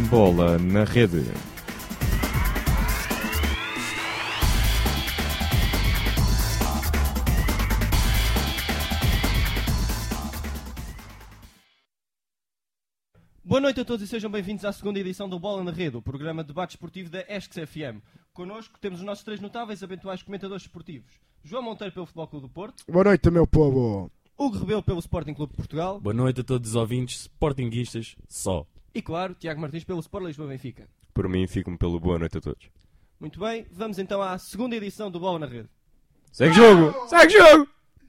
Bola na Rede. Boa noite a todos e sejam bem-vindos à segunda edição do Bola na Rede, o programa de debate esportivo da ESC FM. Connosco temos os nossos três notáveis eventuais comentadores esportivos. João Monteiro pelo Futebol Clube do Porto. Boa noite, meu povo. Hugo Rebelo pelo Sporting Clube de Portugal. Boa noite a todos os ouvintes sportinguistas só. E claro, Tiago Martins pelo Sport Lisboa Benfica. Por mim, fico-me pelo boa noite a todos. Muito bem, vamos então à segunda edição do Bola na Rede. Segue jogo! Segue jogo!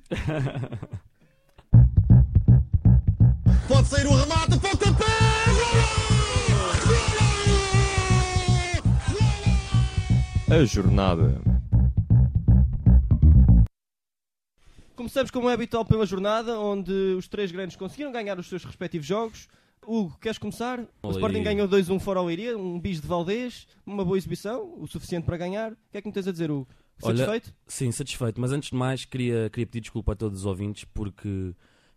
Pode sair o remate, pontapé! A jornada. Começamos como é habitual pela jornada, onde os três grandes conseguiram ganhar os seus respectivos jogos. Hugo, queres começar? O Sporting ganhou 2-1 fora ao Leiria, um bis de Valdés, uma boa exibição, o suficiente para ganhar. O que é que me tens a dizer, Hugo? Satisfeito? Olha, sim, satisfeito, mas antes de mais queria pedir desculpa a todos os ouvintes porque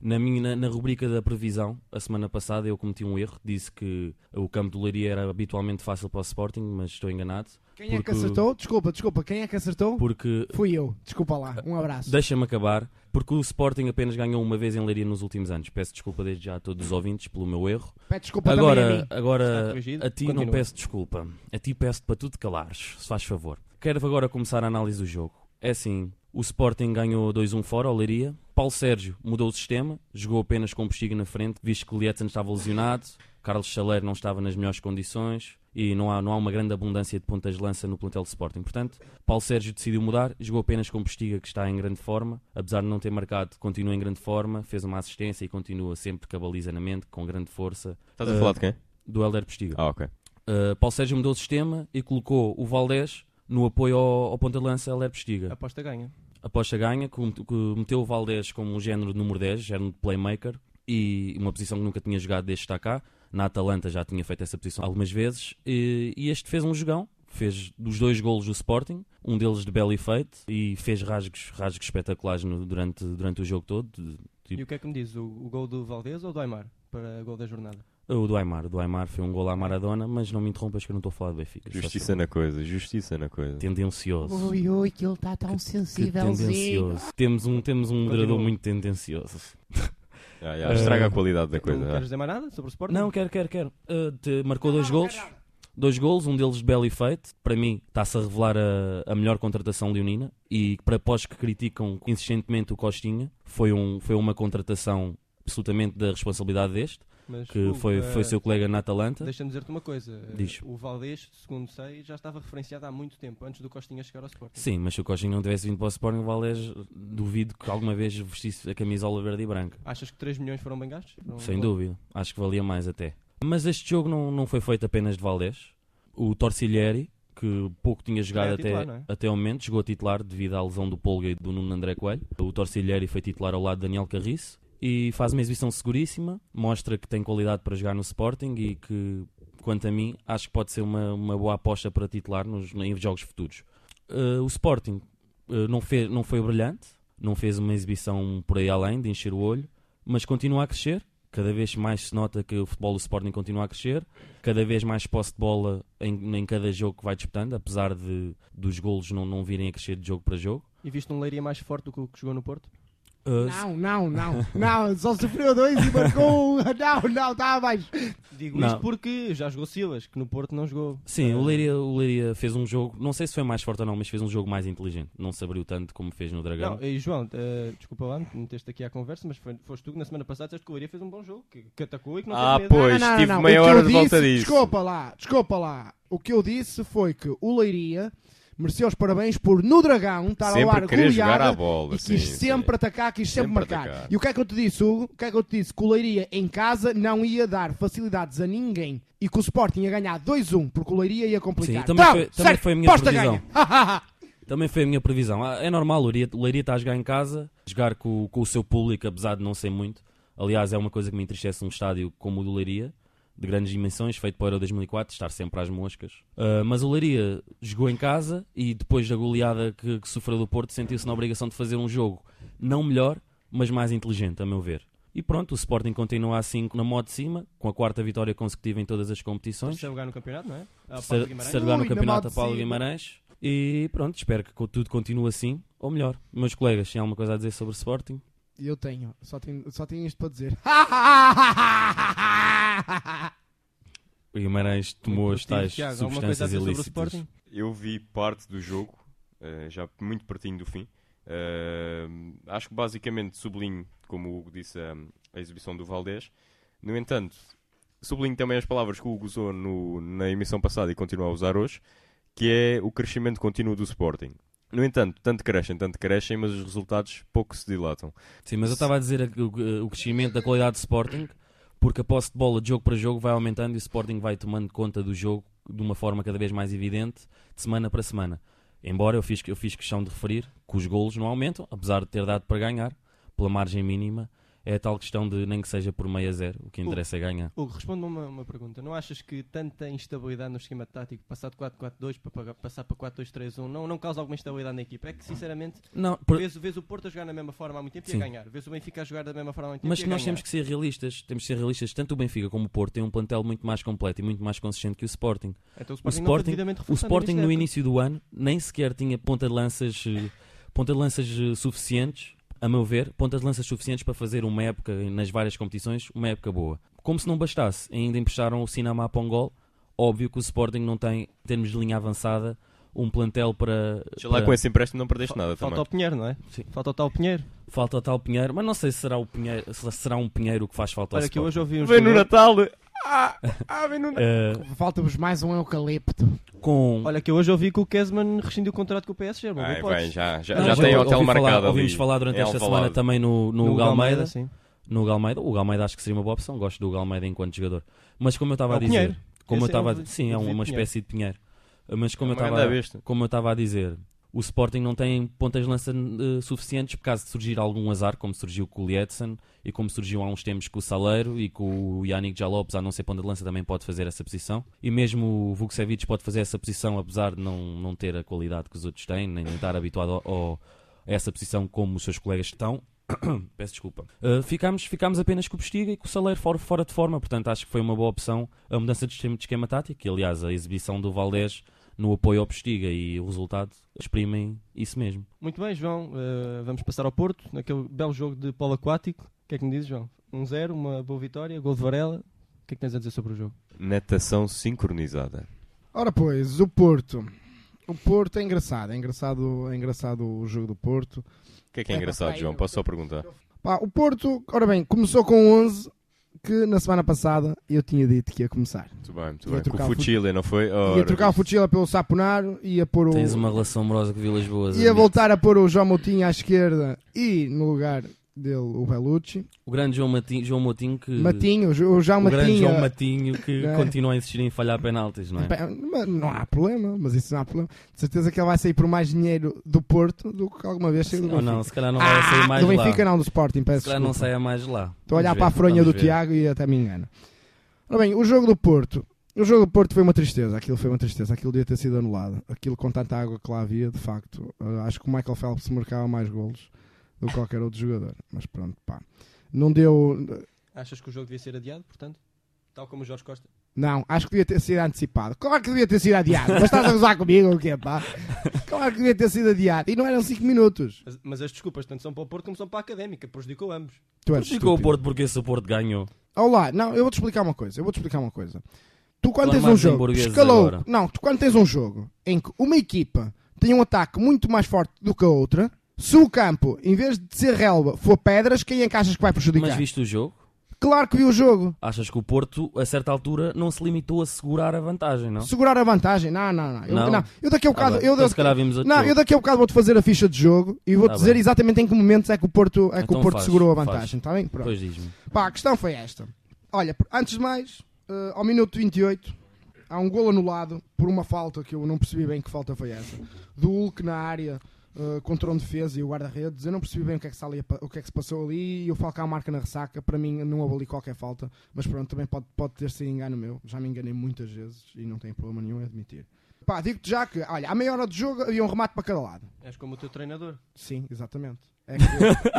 na rubrica da previsão, a semana passada eu cometi um erro, disse que o campo do Leiria era habitualmente fácil para o Sporting, mas estou enganado. Quem é que acertou? Desculpa, quem é que acertou? Porque fui eu, desculpa lá, um abraço. Deixa-me acabar, porque o Sporting apenas ganhou uma vez em Leiria nos últimos anos. Peço desculpa desde já a todos os ouvintes pelo meu erro. Pede desculpa também a mim. Agora a ti Continua. não peço desculpa, a ti peço para tu te calares, se faz favor. Quero agora começar a análise do jogo. É assim, o Sporting ganhou 2-1 fora ao Leiria. Paulo Sérgio mudou o sistema, jogou apenas com o Postiga na frente, visto que Lietzen estava lesionado, Carlos Chaleiro não estava nas melhores condições e não há uma grande abundância de pontas de lança no plantel de Sporting. Portanto, Paulo Sérgio decidiu mudar, jogou apenas com o Postiga, que está em grande forma, apesar de não ter marcado, continua em grande forma, fez uma assistência e continua sempre com a baliza na mente, com grande força. Estás a falar de quem? Do Hélder Postiga. Ok. Paulo Sérgio mudou o sistema e colocou o Valdés no apoio ao ponta de lança Hélder Postiga. Aposta ganha. Aposta ganha, que meteu o Valdés como um género de número 10, género de playmaker, e uma posição que nunca tinha jogado desde estar cá. Na Atalanta já tinha feito essa posição algumas vezes, e este fez um jogão, fez dos 2 golos do Sporting, um deles de belo efeito, e fez rasgos espetaculares durante o jogo todo. E o que é que me diz, o gol do Valdés ou do Aimar para o gol da jornada? O do Aimar foi um gol à Maradona, mas não me interrompas que eu não estou a falar de Benfica. Justiça na coisa. Tendencioso. Ui, que ele está tão sensívelzinho. Temos um moderador muito tendencioso. Estraga a qualidade da coisa. Não queres dizer mais nada sobre o Sporting? Não, quero. Marcou 2 golos. 2 golos, um deles de belo efeito. Para mim, está-se a revelar a melhor contratação leonina. E para pós que criticam insistentemente o Costinha, foi uma contratação absolutamente da responsabilidade deste. Mas, que foi seu colega na Atalanta. Deixa-me dizer-te uma coisa. Diz. O Valdés, segundo sei, já estava referenciado há muito tempo, antes do Costinha chegar ao Sporting. Sim, mas se o Costinha não tivesse vindo para o Sporting, o Valdés duvido que alguma vez vestisse a camisola verde e branca. Achas que 3 milhões foram bem gastos? Sem dúvida. Acho que valia mais até. Mas este jogo não foi feito apenas de Valdés. O Torciglieri, que pouco tinha jogado até ao momento, jogou a titular devido à lesão do Polga e do Nuno André Coelho. O Torciglieri foi titular ao lado de Daniel Carriço. E faz uma exibição seguríssima, mostra que tem qualidade para jogar no Sporting e que, quanto a mim, acho que pode ser uma boa aposta para titular em jogos futuros. O Sporting não foi brilhante, não fez uma exibição por aí além de encher o olho, mas continua a crescer. Cada vez mais se nota que o futebol do Sporting continua a crescer, cada vez mais posse de bola em cada jogo que vai disputando, apesar dos golos não virem a crescer de jogo para jogo. E viste um Leiria mais forte do que o que jogou no Porto? Não, só sofreu 2 e marcou 1. Não, está abaixo. Digo isto porque já jogou Silas, que no Porto não jogou. Sim, o Leiria fez um jogo, não sei se foi mais forte ou não, mas fez um jogo mais inteligente. Não se abriu tanto como fez no Dragão. Não, e João, desculpa lá, meteste aqui à conversa, mas foste tu que na semana passada disseste que o Leiria fez um bom jogo, que atacou e que não teve medo. Pois, tive meia hora de volta disso. Desculpa lá. O que eu disse foi que o Leiria mereceu os parabéns por, no Dragão, estar ao ar goleada bola, e quis sempre atacar, quis sempre marcar. Atacar. E o que é que eu te disse, Hugo? O que é que eu te disse? Que o Leiria em casa não ia dar facilidades a ninguém e que o Sporting ia ganhar 2-1, porque o Leiria ia complicar. Sim, também foi a minha previsão. Também foi a minha previsão. É normal, o Leiria está a jogar em casa, jogar com o seu público, apesar de não ser muito. Aliás, é uma coisa que me entristece num estádio como o do Leiria, de grandes dimensões, feito para o Euro 2004, estar sempre às moscas. Mas o Leiria jogou em casa e depois da goleada que sofreu do Porto, sentiu-se na obrigação de fazer um jogo não melhor, mas mais inteligente, a meu ver. E pronto, o Sporting continua assim na modo de cima, com a 4ª vitória consecutiva em todas as competições. Terceiro lugar no campeonato, não é? Terceiro lugar no campeonato a Paulo Guimarães. E pronto, espero que tudo continue assim, ou melhor. Meus colegas, têm alguma coisa a dizer sobre o Sporting? Eu tenho, só tenho isto para dizer. O Guimarães tomou as tais Tiago, substâncias ilícitas. Eu vi parte do jogo, já muito pertinho do fim. Acho que basicamente sublinho, como o Hugo disse, a exibição do Valdés. No entanto, sublinho também as palavras que o Hugo usou na emissão passada e continua a usar hoje, que é o crescimento contínuo do Sporting. No entanto, tanto crescem, mas os resultados pouco se dilatam. Sim, mas eu estava a dizer o crescimento da qualidade do Sporting, porque a posse de bola de jogo para jogo vai aumentando e o Sporting vai tomando conta do jogo de uma forma cada vez mais evidente, de semana para semana. Embora eu fiz questão de referir que os golos não aumentam, apesar de ter dado para ganhar, pela margem mínima. É a tal questão de nem que seja por 0-0, o que interessa é ganhar. Hugo, responde-me uma pergunta. Não achas que tanta instabilidade no esquema tático, passar de 4-4-2 para passar para 4-2-3-1, não causa alguma instabilidade na equipa? É que, sinceramente, vês o Porto a jogar da mesma forma há muito tempo e a ganhar. Vês o Benfica a jogar da mesma forma há muito tempo mas e a ganhar. Mas nós temos que ser realistas. Tanto o Benfica como o Porto têm um plantel muito mais completo e muito mais consistente que o Sporting. Então o Sporting no início do ano nem sequer tinha ponta de lanças suficientes, a meu ver, pontas de lanças suficientes para fazer uma época, nas várias competições, uma época boa. Como se não bastasse, ainda emprestaram o Sinama a Pongol. Óbvio que o Sporting não tem, em termos de linha avançada, um plantel para... Lá com esse empréstimo não perdeste nada falta também. Falta o Pinheiro, não é? Sim. Falta o tal Pinheiro. Falta o tal Pinheiro, mas não sei se será um Pinheiro que faz falta ao Sporting. Olha, que hoje ouvi Vem no Natal! Vem no Natal! Falta-vos mais um eucalipto. Olha, que eu hoje ouvi que o Kesman rescindiu o contrato com o PSG. Já tem hotel marcado. Ouvimos falar durante esta semana também no Galmeida. Sim. No Galmeida. O Galmeida acho que seria uma boa opção. Gosto do Galmeida enquanto jogador. Mas como eu estava a dizer... Sim, é uma espécie de Pinheiro. Mas como eu estava a dizer... O Sporting não tem pontas de lança suficientes por causa de surgir algum azar, como surgiu com o Lietzen e como surgiu há uns tempos com o Saleiro e com o Yannick Jalopes, a não ser ponta de lança, também pode fazer essa posição. E mesmo o Vukcevic pode fazer essa posição, apesar de não ter a qualidade que os outros têm, nem estar habituado a essa posição como os seus colegas estão. Peço desculpa. Ficámos apenas com o Postiga e com o Saleiro fora de forma, portanto acho que foi uma boa opção a mudança de esquema tático e aliás a exibição do Valdés no apoio ao Postiga e o resultado exprimem isso mesmo. Muito bem, João, vamos passar ao Porto, naquele belo jogo de polo aquático. O que é que me dizes, João? 1-0, uma boa vitória, gol de Varela. O que é que tens a dizer sobre o jogo? Natação sincronizada. Ora pois, o Porto é engraçado o jogo do Porto. O que é engraçado, João? Posso só perguntar? O Porto, ora bem, começou com 11 que na semana passada eu tinha dito que ia começar. Muito bem. Com o Fuchila, não foi? Ia trocar o Fuchila pelo Saponaro, ia pôr o... Tens uma relação amorosa com Vilas Boas. Ia voltar a pôr o João Moutinho à esquerda e no lugar dele o Bellucci. O grande João Moutinho que... o João Matinho. O grande João Matinho que continua a insistir em falhar penaltis, não é? Não há problema, mas isso não há problema. De certeza que ele vai sair por mais dinheiro do Porto do que alguma vez saiu do Benfica. Não, se calhar não vai sair mais do lá. Do Benfica não, do Sporting, peço se calhar não saia mais lá. Estou a olhar para a fronha do Tiago e até me engano. Ora bem, o jogo do Porto foi uma tristeza. Aquilo devia ter sido anulado. Aquilo com tanta água que lá havia, de facto. Acho que o Michael Phelps marcava mais golos do que qualquer outro jogador. Mas pronto, não deu... Achas que o jogo devia ser adiado, portanto? Tal como o Jorge Costa? Não, acho que devia ter sido antecipado. Claro que devia ter sido adiado. Mas estás a gozar comigo ou o quê, pá? Claro que devia ter sido adiado. E não eram 5 minutos. Mas as desculpas tanto são para o Porto como são para a Académica. Prejudicou ambos. Prejudicou o Porto porque esse Porto ganhou. Olá, não, eu vou-te explicar uma coisa. Tu quando tens um jogo escalou... Não, tu quando tens um jogo em que uma equipa tem um ataque muito mais forte do que a outra, se o campo, em vez de ser relva, for pedras, quem é que achas que vai prejudicar? Mas viste o jogo? Claro que vi o jogo. Achas que o Porto, a certa altura, não se limitou a segurar a vantagem, não? Segurar a vantagem? Não. Eu daqui a bocado... Eu daqui a bocado vou-te fazer a ficha de jogo e vou-te dizer exatamente em que momentos é que o Porto, segurou a vantagem. Está bem? Pronto. Pois diz-me. A questão foi esta. Olha, antes de mais, ao minuto 28, há um golo anulado por uma falta que eu não percebi bem que falta foi essa. Do Hulk na área... contra um defesa e o guarda-redes, eu não percebi bem o que é que se passou ali e o Falcão marca na ressaca. Para mim não houve ali qualquer falta, mas pronto, também pode ter sido engano meu, já me enganei muitas vezes e não tenho problema nenhum em admitir. Pá, digo-te já que, olha, à meia hora de jogo havia um remate para cada lado. És como o teu treinador. Sim, exatamente. É que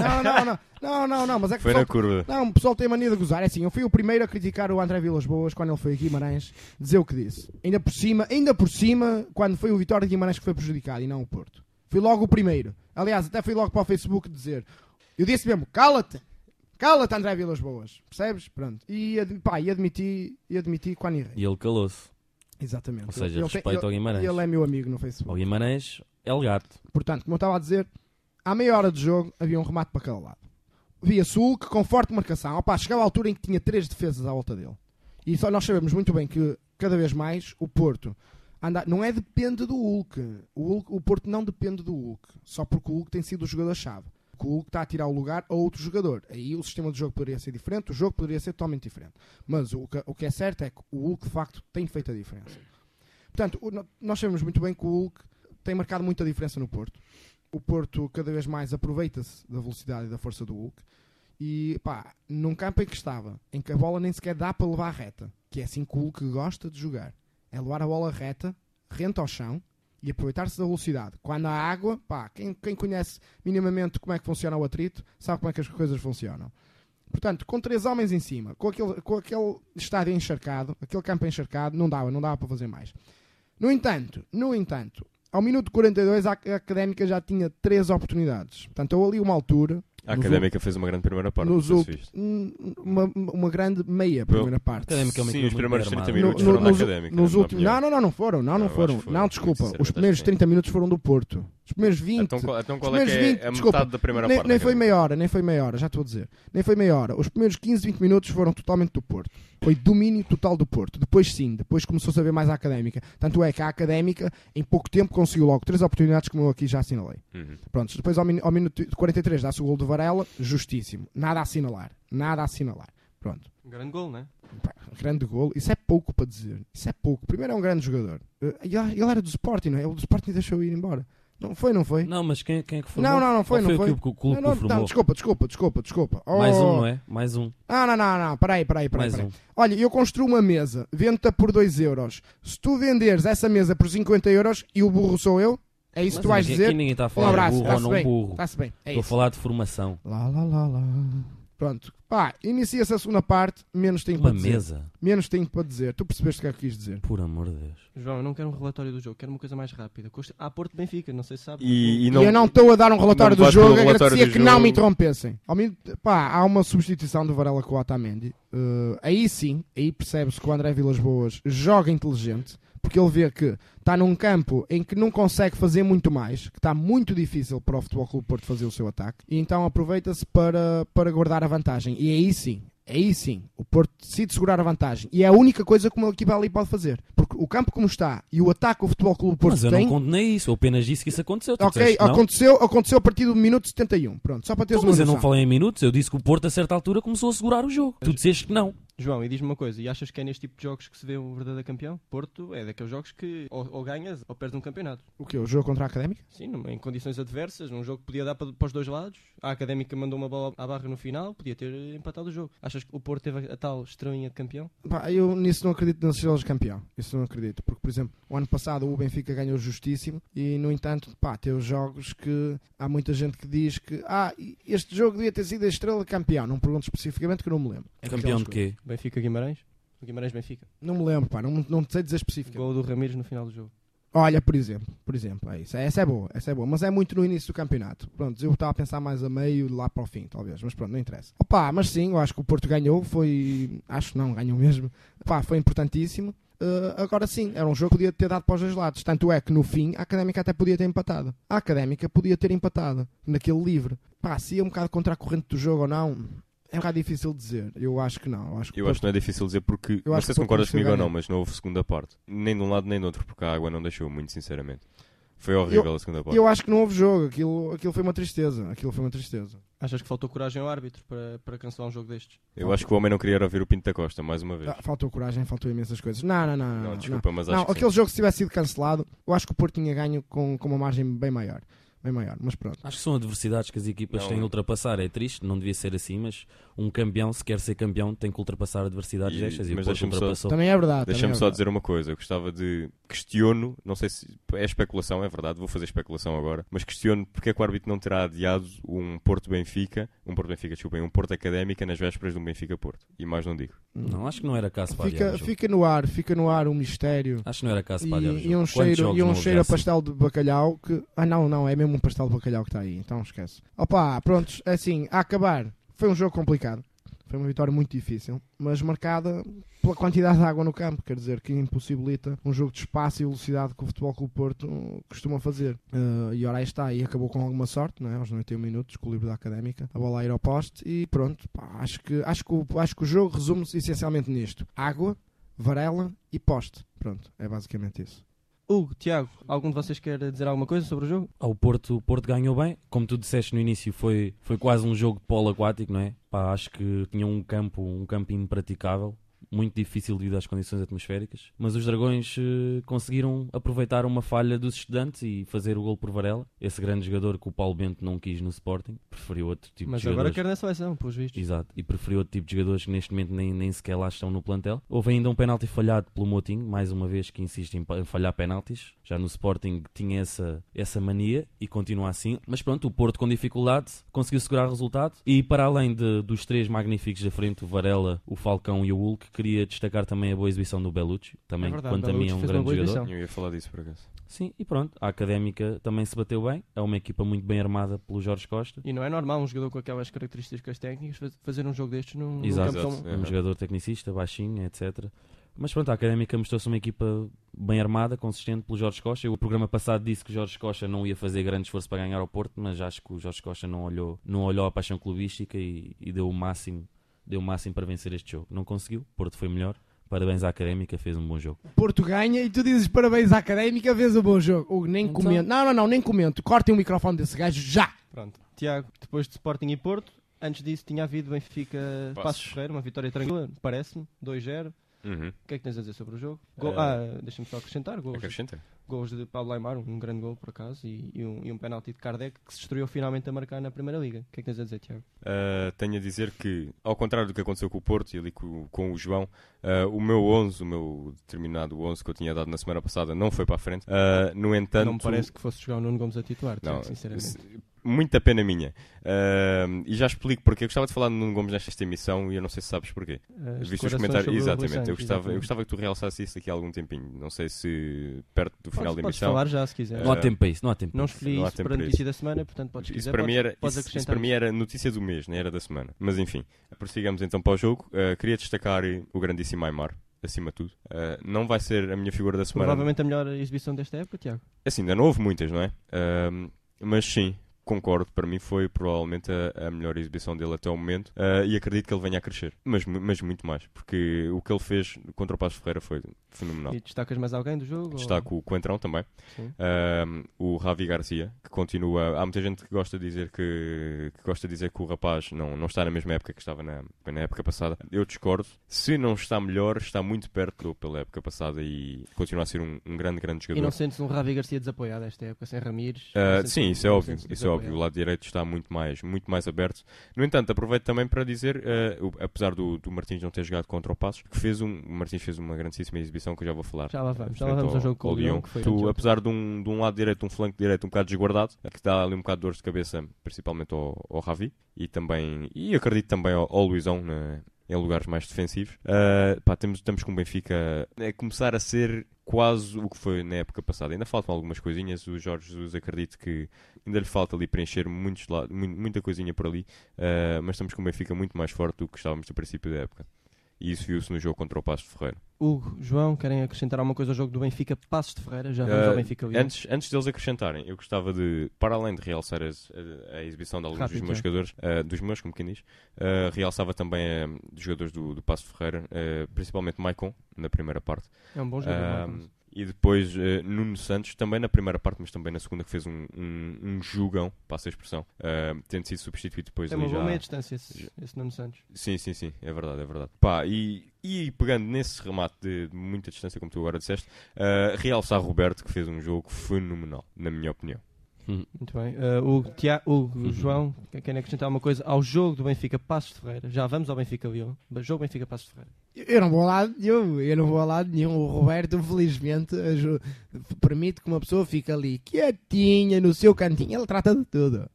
não, mas é que foi na curva. Não, o pessoal tem mania de gozar. É assim, eu fui o primeiro a criticar o André Vilas-Boas quando ele foi a Guimarães, dizer o que disse. Ainda por cima, quando foi o Vitória de Guimarães que foi prejudicado e não o Porto. Fui logo o primeiro. Aliás, até fui logo para o Facebook dizer. Eu disse mesmo, cala-te André Vilas-Boas. Percebes? Pronto. E admiti quando errei. E ele calou-se. Exatamente. Ou seja, respeito ao Guimarães. Ele é meu amigo no Facebook. O Guimarães é o gato. Portanto, como eu estava a dizer, à meia hora de jogo havia um remate para cada lado. Via-se o Hulk com forte marcação. Opa, chegava à altura em que tinha 3 defesas à volta dele. E só nós sabemos muito bem que cada vez mais o Porto não é depende do Hulk. O Porto não depende do Hulk. Só porque o Hulk tem sido o jogador-chave. O Hulk está a tirar o lugar a outro jogador. Aí o sistema de jogo poderia ser diferente, o jogo poderia ser totalmente diferente. Mas o que é certo é que o Hulk de facto tem feito a diferença. Portanto, nós sabemos muito bem que o Hulk tem marcado muita diferença no Porto. O Porto cada vez mais aproveita-se da velocidade e da força do Hulk. E pá, num campo em que estava, em que a bola nem sequer dá para levar a reta, que é assim que o Hulk gosta de jogar. É levar a bola reta, rente ao chão, e aproveitar-se da velocidade. Quando há água, pá, quem conhece minimamente como é que funciona o atrito, sabe como é que as coisas funcionam. Portanto, com 3 homens em cima, com aquele estádio encharcado, aquele campo encharcado, não dava para fazer mais. No entanto, ao minuto 42 a Académica já tinha 3 oportunidades. Portanto, houve ali uma altura... A Académica fez uma grande primeira parte. Uma grande meia primeira parte. Sim, os primeiros 30 minutos foram da Académica. Não foram. Não, desculpa. Os primeiros 30 minutos foram do Porto. Os primeiros 20... Então qual é que é a metade da primeira parte? Nem foi meia hora, já estou a dizer. Nem foi meia hora. Os primeiros 15, 20 minutos foram totalmente do Porto. Foi domínio total do Porto. Depois começou-se a ver mais a Académica. Tanto é que a Académica, em pouco tempo, conseguiu logo 3 oportunidades, como eu aqui já assinalei. Pronto, depois ao minuto 43 dá-se o gol do Varela, justíssimo. Nada a assinalar. Pronto. Grande gol, não é? Grande gol. Isso é pouco para dizer. Primeiro é um grande jogador. Ele era do Sporting, não é? Ele do Sporting deixou ir embora. Não foi? Não, mas quem é que formou? Não foi. O clube que o formou? Desculpa. Mais um, não é? Mais um. Não. Peraí. Um. Olha, eu construo uma mesa, vendo-te por 2 euros. Se tu venderes essa mesa por 50 euros e o burro sou eu, é isso que tu vais dizer? Aqui ninguém está a falar de burro ou não burro. Está-se bem. Estou a falar de formação. Lá. Pronto. Pá, inicia-se a segunda parte, menos tempo para dizer. Uma mesa? Menos tempo para dizer. Tu percebeste o que é que quis dizer? Por amor de Deus. João, eu não quero um relatório do jogo, quero uma coisa mais rápida. Porto Benfica, não sei se sabe. E eu não estou a dar um relatório do jogo, agradecia que não me interrompessem. Há uma substituição do Varela com o Otamendi. Aí percebe-se que o André Vilas-Boas joga inteligente, porque ele vê que está num campo em que não consegue fazer muito mais, que está muito difícil para o Futebol Clube Porto fazer o seu ataque, e então aproveita-se para guardar a vantagem. E aí sim, o Porto decide segurar a vantagem. E é a única coisa que uma equipa ali pode fazer. Porque o campo como está e o ataque que o Futebol Clube Porto tem... Mas eu não condenei isso, eu apenas disse que isso aconteceu. Ok, aconteceu a partir do minuto 71. Pronto, só para teres uma noção. Mas eu não falei em minutos, eu disse que o Porto a certa altura começou a segurar o jogo. Tu disseste que não. João, e diz-me uma coisa, e achas que é neste tipo de jogos que se vê o verdadeiro campeão? Porto é daqueles jogos que ou ganhas ou perdes um campeonato. O quê? O jogo contra a Académica? Sim, em condições adversas, num jogo que podia dar para os dois lados. A Académica mandou uma bola à barra no final, podia ter empatado o jogo. Achas que o Porto teve a tal estrelinha de campeão? Eu nisso não acredito nas estrelas de campeão. Isso não acredito, porque, por exemplo, o ano passado o Benfica ganhou justíssimo e, no entanto, teve jogos que há muita gente que diz que este jogo devia ter sido a estrela de campeão. Não pergunto especificamente, que eu não me lembro. Campeão de quê? Benfica-Guimarães? Guimarães-Benfica. Não me lembro, não sei dizer específico. Gol do Ramires no final do jogo. Olha, por exemplo, é isso. Essa é boa, mas é muito no início do campeonato. Pronto, eu estava a pensar mais a meio, lá para o fim, talvez, mas pronto, não interessa. Mas sim, eu acho que o Porto ganhou, ganhou mesmo. Foi importantíssimo. Agora sim, era um jogo que podia ter dado para os dois lados. Tanto é que no fim a Académica até podia ter empatado. A Académica podia ter empatado naquele livre. Se ia um bocado contra a corrente do jogo ou não... É um bocado difícil dizer. Eu acho que não. Acho que não é difícil dizer porque... Não sei se concordas comigo ou não, mas não houve segunda parte. Nem de um lado nem do outro, porque a água não deixou, muito sinceramente. Foi horrível a segunda parte. Eu acho que não houve jogo. Aquilo foi uma tristeza. Achas que faltou coragem ao árbitro para cancelar um jogo destes? Eu acho que o homem não queria ouvir o Pinto da Costa, mais uma vez. Faltou coragem, faltou imensas coisas. Não, desculpa, mas acho que aquele jogo, se tivesse sido cancelado, eu acho que o Porto tinha ganho com uma margem bem maior. mas pronto. Acho que são adversidades que as equipas têm de ultrapassar. É triste, não devia ser assim, mas um campeão, se quer ser campeão, tem que ultrapassar adversidades destas. Mas ultrapassou. Também é verdade. Deixa-me só dizer uma coisa. Eu gostava de... Questiono, não sei se é especulação, é verdade, vou fazer especulação agora, mas questiono porque é que o árbitro não terá adiado um Porto-Benfica, um Porto Académica nas vésperas de um Benfica-Porto. E mais não digo. Não, acho que não era caso para adiar. Fica no ar um mistério. Acho que não era caso para adiar. E um cheiro a pastel de bacalhau que... não, é mesmo um pastel de bacalhau que está aí, então esquece. Opa, prontos, assim, a acabar, foi um jogo complicado. Foi uma vitória muito difícil, mas marcada pela quantidade de água no campo, quer dizer, que impossibilita um jogo de espaço e velocidade que o Futebol Clube Porto costuma fazer. E ora aí está, e acabou com alguma sorte, não é? Aos 91 minutos, com o livro da Académica, a bola a ir ao poste, e pronto, pá, acho que o jogo resume-se essencialmente nisto: água, Varela e poste. Pronto, é basicamente isso. Hugo, Tiago, algum de vocês quer dizer alguma coisa sobre o jogo? O Porto ganhou bem. Como tu disseste no início, foi quase um jogo de polo aquático, não é? Pá, acho que tinha um campo impraticável. Muito difícil devido às condições atmosféricas, mas os Dragões conseguiram aproveitar uma falha dos estudantes e fazer o gol por Varela, esse grande jogador que o Paulo Bento não quis no Sporting, preferiu outro tipo de jogadores. Mas agora quer na seleção, pelos vistos. Exato, e preferiu outro tipo de jogadores que neste momento nem sequer lá estão no plantel. Houve ainda um penalti falhado pelo Moutinho, mais uma vez que insiste em falhar penaltis. Já no Sporting tinha essa mania e continua assim, mas pronto, o Porto com dificuldade conseguiu segurar o resultado e para além dos três magníficos da frente, o Varela, o Falcão e o Hulk, queria destacar também a boa exibição do Bellucci, também, quanto a mim é um grande jogador. Eu ia falar disso por acaso. Sim, e pronto, a Académica também se bateu bem, é uma equipa muito bem armada pelo Jorge Costa. E não é normal um jogador com aquelas características técnicas fazer um jogo destes num Exato. campo Um jogador tecnicista, baixinho, etc. Mas pronto, a Académica mostrou-se uma equipa bem armada, consistente pelo Jorge Costa. O programa passado disse que o Jorge Costa não ia fazer grande esforço para ganhar ao Porto, mas acho que o Jorge Costa não olhou a paixão clubística e deu o máximo para vencer este jogo. Não conseguiu, o Porto foi melhor. Parabéns à Académica, fez um bom jogo. Porto ganha e tu dizes parabéns à Académica, fez um bom jogo. Nem comento. Não, nem comento. Cortem o microfone desse gajo já. Pronto. Tiago, depois de Sporting e Porto, antes disso tinha havido Benfica Passos Ferreira, uma vitória tranquila, parece-me, 2-0. O que é que tens a dizer sobre o jogo? Deixa-me só acrescentar. Gols de Pablo Aimar, um grande gol por acaso, e um penalti de Kardec que se estreou finalmente a marcar na Primeira Liga. O que é que tens a dizer, Tiago? Tenho a dizer que, ao contrário do que aconteceu com o Porto e ali com o João, o meu determinado 11 que eu tinha dado na semana passada não foi para a frente. No entanto... Não me parece que fosse jogar o Nuno Gomes a titular, Tiago, sinceramente. Muita pena minha. E já explico porque. Eu gostava de falar de Nuno Gomes nesta emissão e eu não sei se sabes porquê. Viste os comentários? Exatamente. Eu gostava que tu realçasse isso daqui a algum tempinho. Não sei se perto do final da emissão. Podes falar já se quiser. Não há tempo para isso. Não escolhi isso para a notícia da semana, portanto podes quiser. Isso para mim era notícia do mês, não era da semana. Mas enfim, prossigamos então para o jogo. Queria destacar o grandíssimo Aimar. Acima de tudo. Não vai ser a minha figura da semana. Provavelmente a melhor exibição desta época, Tiago. Assim, ainda não houve muitas, não é? Mas sim. Concordo, para mim foi provavelmente a melhor exibição dele até o momento e acredito que ele venha a crescer, mas muito mais, porque o que ele fez contra o Passos Ferreira foi fenomenal. E destacas mais alguém do jogo? Destaco o Coentrão também, o Javi Garcia, que continua. Há muita gente que gosta de dizer que o rapaz não está na mesma época que estava na época passada. Eu discordo. Se não está melhor, está muito perto pela época passada e continua a ser um grande jogador. E não sentes um Javi Garcia desapoiado esta época, sem Ramires? Sim, isso é óbvio. O lado direito está muito mais aberto. No entanto, aproveito também para dizer, apesar do Martins não ter jogado contra o Passos, que o Martins fez uma grandíssima exibição que eu já vou falar. Já lá vamos ao jogo com o Lyon. Apesar de um lado direito, um flanco direito um bocado desguardado, que dá ali um bocado de dor de cabeça, principalmente ao Javi, e acredito também ao Luizão, em lugares mais defensivos. Estamos com o Benfica a começar a ser quase o que foi na época passada. Ainda faltam algumas coisinhas. O Jorge Jesus acredito que ainda lhe falta ali preencher muita coisinha por ali, mas estamos com o Benfica muito mais forte do que estávamos no princípio da época. E isso viu-se no jogo contra o Passos de Ferreira. Hugo, João, querem acrescentar alguma coisa ao jogo do Benfica Passos de Ferreira? Já vamos ao Benfica Lyon. Antes deles acrescentarem, eu gostava de, para além de realçar a exibição de alguns dos meus jogadores, dos meus, como quem diz, realçava também dos jogadores do Passos de Ferreira, principalmente Maicon, na primeira parte. É um bom jogador. E depois Nuno Santos, também na primeira parte, mas também na segunda, que fez um jogão, passa a expressão, tendo sido substituído depois. É uma boa meia distância esse Nuno Santos. Sim, é verdade. E pegando nesse remate de muita distância, como tu agora disseste, realçar Roberto, que fez um jogo fenomenal, na minha opinião. Muito bem. O João, quer acrescentar uma coisa ao jogo do Benfica Passos de Ferreira? Já vamos ao Benfica-Lyon. Jogo Benfica Passos de Ferreira. Eu não vou a lado nenhum. O Roberto, felizmente, permite que uma pessoa fique ali quietinha no seu cantinho. Ele trata de tudo.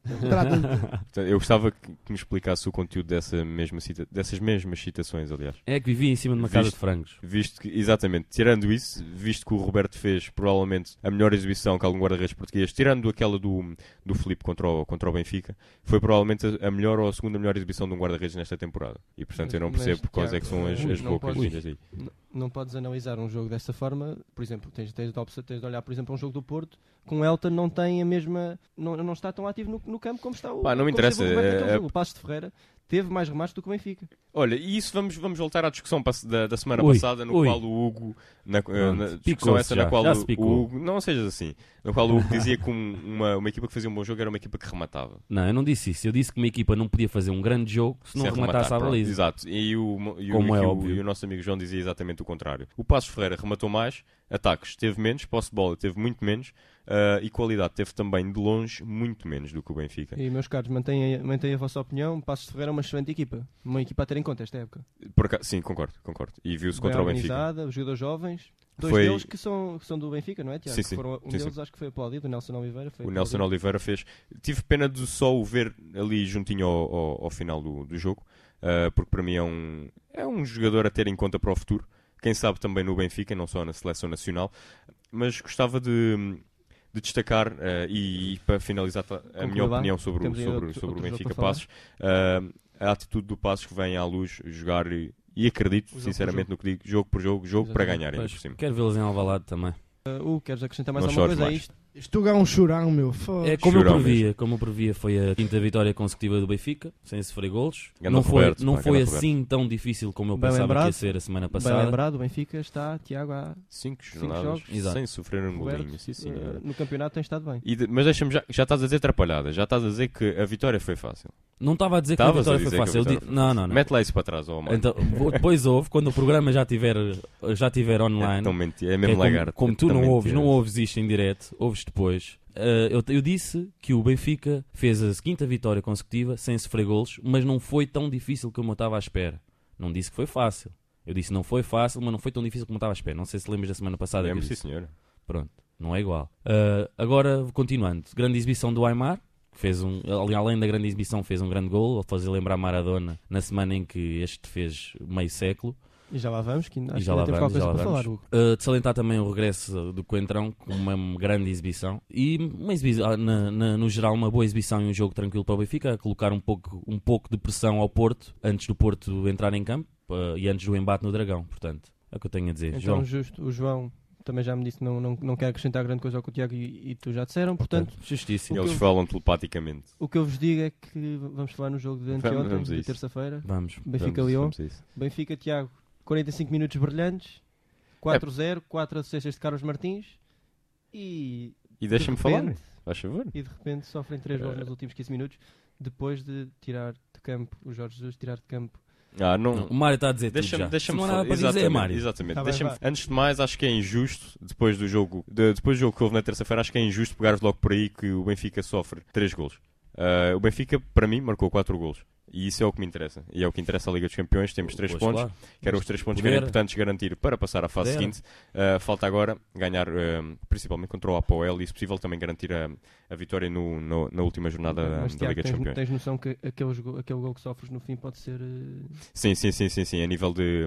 Eu gostava que me explicasse o conteúdo dessas mesmas citações, aliás. É que vivia em cima de uma casa de frangos. Exatamente. Tirando isso, visto que o Roberto fez provavelmente a melhor exibição que algum guarda-redes português, tirando aquela do Filipe contra o Benfica, foi provavelmente a melhor ou a segunda melhor exibição de um guarda-redes nesta temporada. E portanto eu não percebo quais é que são as bocas vindas aí. Não podes analisar um jogo dessa forma. Por exemplo, tens de olhar, por exemplo, um jogo do Porto com o Elton não tem a mesma... Não está tão ativo no campo como está o... Não me interessa. O Passos de Ferreira teve mais remates do que o Benfica. Olha, e isso vamos voltar à discussão da semana passada, no qual o Hugo... Na qual o Hugo... Não sejas assim. Na qual o Hugo dizia que uma equipa que fazia um bom jogo era uma equipa que rematava. Não, eu não disse isso. Eu disse que uma equipa não podia fazer um grande jogo se não rematasse à baliza. Exato. E o nosso amigo João dizia exatamente o contrário. O Passos Ferreira rematou mais, ataques teve menos, posse de bola teve muito menos, e qualidade teve também de longe muito menos do que o Benfica. E meus caros, mantenham a vossa opinião. Passos Ferreira é uma excelente equipa. Uma equipa a ter em conta esta época. Sim, concordo. E viu-se bem contra o Benfica. Os jogadores jovens. Dois deles que são do Benfica, não é, Tiago? Sim. Deles acho que foi aplaudido, o Nelson Oliveira. Nelson Oliveira fez. Tive pena de só o ver ali juntinho ao final do jogo, porque para mim é um jogador a ter em conta para o futuro. Quem sabe também no Benfica, não só na seleção nacional. Mas gostava de destacar, e para finalizar a minha opinião sobre o Benfica Passos, a atitude do Passos que vem à luz jogar e acredito sinceramente no que digo, jogo por jogo para ganhar ainda por cima. Quero vê-los em Alvalade também. Queres acrescentar mais alguma coisa a isto? Isto é um chorão, meu. É como eu previa, foi a quinta vitória consecutiva do Benfica, sem sofrer golos. Não foi assim tão difícil como eu pensava que ia ser a semana passada. Bem lembrado, o Benfica está, Tiago, há 5 jogos sem sofrer um golinho. Sim, no campeonato tem estado bem. Mas deixa-me já estás a dizer atrapalhada, já estás a dizer que a vitória foi fácil. Não estava a dizer que a vitória foi fácil. Não. Mete lá isso para trás, ó, então, depois quando o programa já estiver online. É mesmo lagarto. Como tu não ouves isto em direto, ouves depois. Eu disse que o Benfica fez a quinta vitória consecutiva sem sofrer golos, mas não foi tão difícil como eu estava à espera. Não disse que foi fácil. Eu disse não foi fácil, mas não foi tão difícil como eu estava à espera. Não sei se lembras da semana passada. Sim, senhor. Pronto, não é igual. Agora, continuando. Grande exibição do Aimar. Fez além da grande exibição, fez um grande gol, a fazer lembrar Maradona na semana em que este fez meio século. E já lá vamos, que acho já lá que temos qualquer coisa para falar, Hugo. De salientar também o regresso do Coentrão, com uma grande exibição. E uma exibição, no geral, uma boa exibição e um jogo tranquilo para o Benfica, a colocar um pouco de pressão ao Porto, antes do Porto entrar em campo e antes do embate no Dragão. Portanto, é o que eu tenho a dizer. Então, João. Justo, o João também já me disse que não quer acrescentar grande coisa ao que o Tiago e tu já disseram, portanto... Justíssimo. Eles falam telepaticamente. O que eu vos digo é que vamos falar no jogo de anteontem, de terça-feira. Vamos. Benfica-Lyon. Benfica, Tiago, 45 minutos brilhantes, 4-0, 4 assistências de Carlos Martins e deixa-me falar, faz favor. E de repente sofrem 3 gols nos últimos 15 minutos, depois de tirar de campo o Jorge Jesus, tirar de campo. O Mário está a dizer deixa-me falar. Exatamente. Tá antes de mais, acho que é injusto, depois do jogo que houve na terça-feira, acho que é injusto pegar logo por aí que o Benfica sofre 3 golos. O Benfica, para mim, marcou 4 golos. E isso é o que me interessa. E é o que interessa a Liga dos Campeões. Temos 3 pontos. Claro. Que eram os 3 pontos que eram importantes garantir para passar à fase seguinte. Falta agora ganhar, principalmente contra o Apoel, e se possível também garantir a vitória na última jornada da Liga dos Campeões. Tens noção que aquele gol que sofres no fim pode ser... Sim. A nível de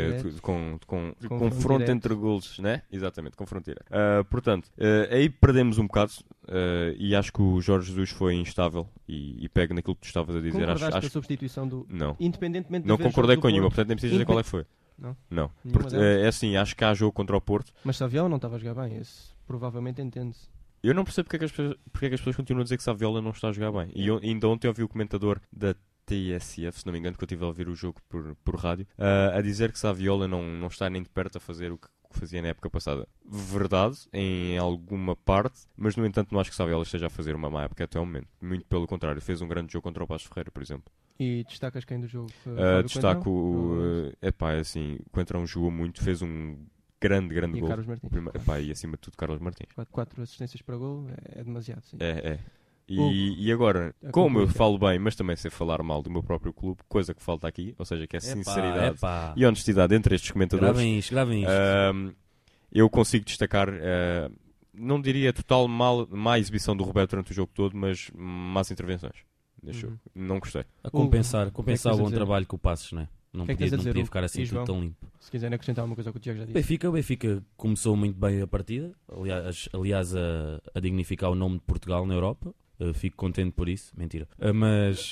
confronto entre golos, né? Exatamente, confronto direto. Portanto, aí perdemos um bocado. E acho que o Jorge Jesus foi instável. E pego naquilo que tu estavas a dizer. Concordaste com a substituição do... Não. Independentemente de não concordei com nenhuma, portanto nem precisas dizer qual é que foi. Não. Porque, é assim, acho que há jogo contra o Porto. Mas Saviola não estava a jogar bem, esse provavelmente entende-se. Eu não percebo porque é que as pessoas continuam a dizer que Saviola não está a jogar bem. E ainda ontem ouvi o comentador da TSF, se não me engano, que eu estive a ouvir o jogo por rádio, a dizer que Saviola não está nem de perto a fazer o que fazia na época passada. Verdade, em alguma parte, mas no entanto não acho que Saviola esteja a fazer uma má época até o momento. Muito pelo contrário, fez um grande jogo contra o Passos Ferreira, por exemplo. E destacas quem do jogo? Destaco, assim, o Coentrão jogou muito, grande e gol. Carlos Martins. E acima de tudo Carlos Martins. 4 assistências para gol é demasiado, sim. É. E agora, como eu falo bem, mas também sei falar mal do meu próprio clube, coisa que falta aqui, ou seja, que é sinceridade e honestidade entre estes comentadores. Gravem isto. Eu consigo destacar, não diria total má exibição do Roberto durante o jogo todo, mas más intervenções neste jogo. Não gostei. A compensar o bom trabalho que o Passos, não é? Não podia ficar assim tudo tão limpo. Se quiserem acrescentar alguma coisa ao que o Tiago já disse. O Benfica começou muito bem a partida, aliás a dignificar o nome de Portugal na Europa. Fico contente por isso, mentira. Mas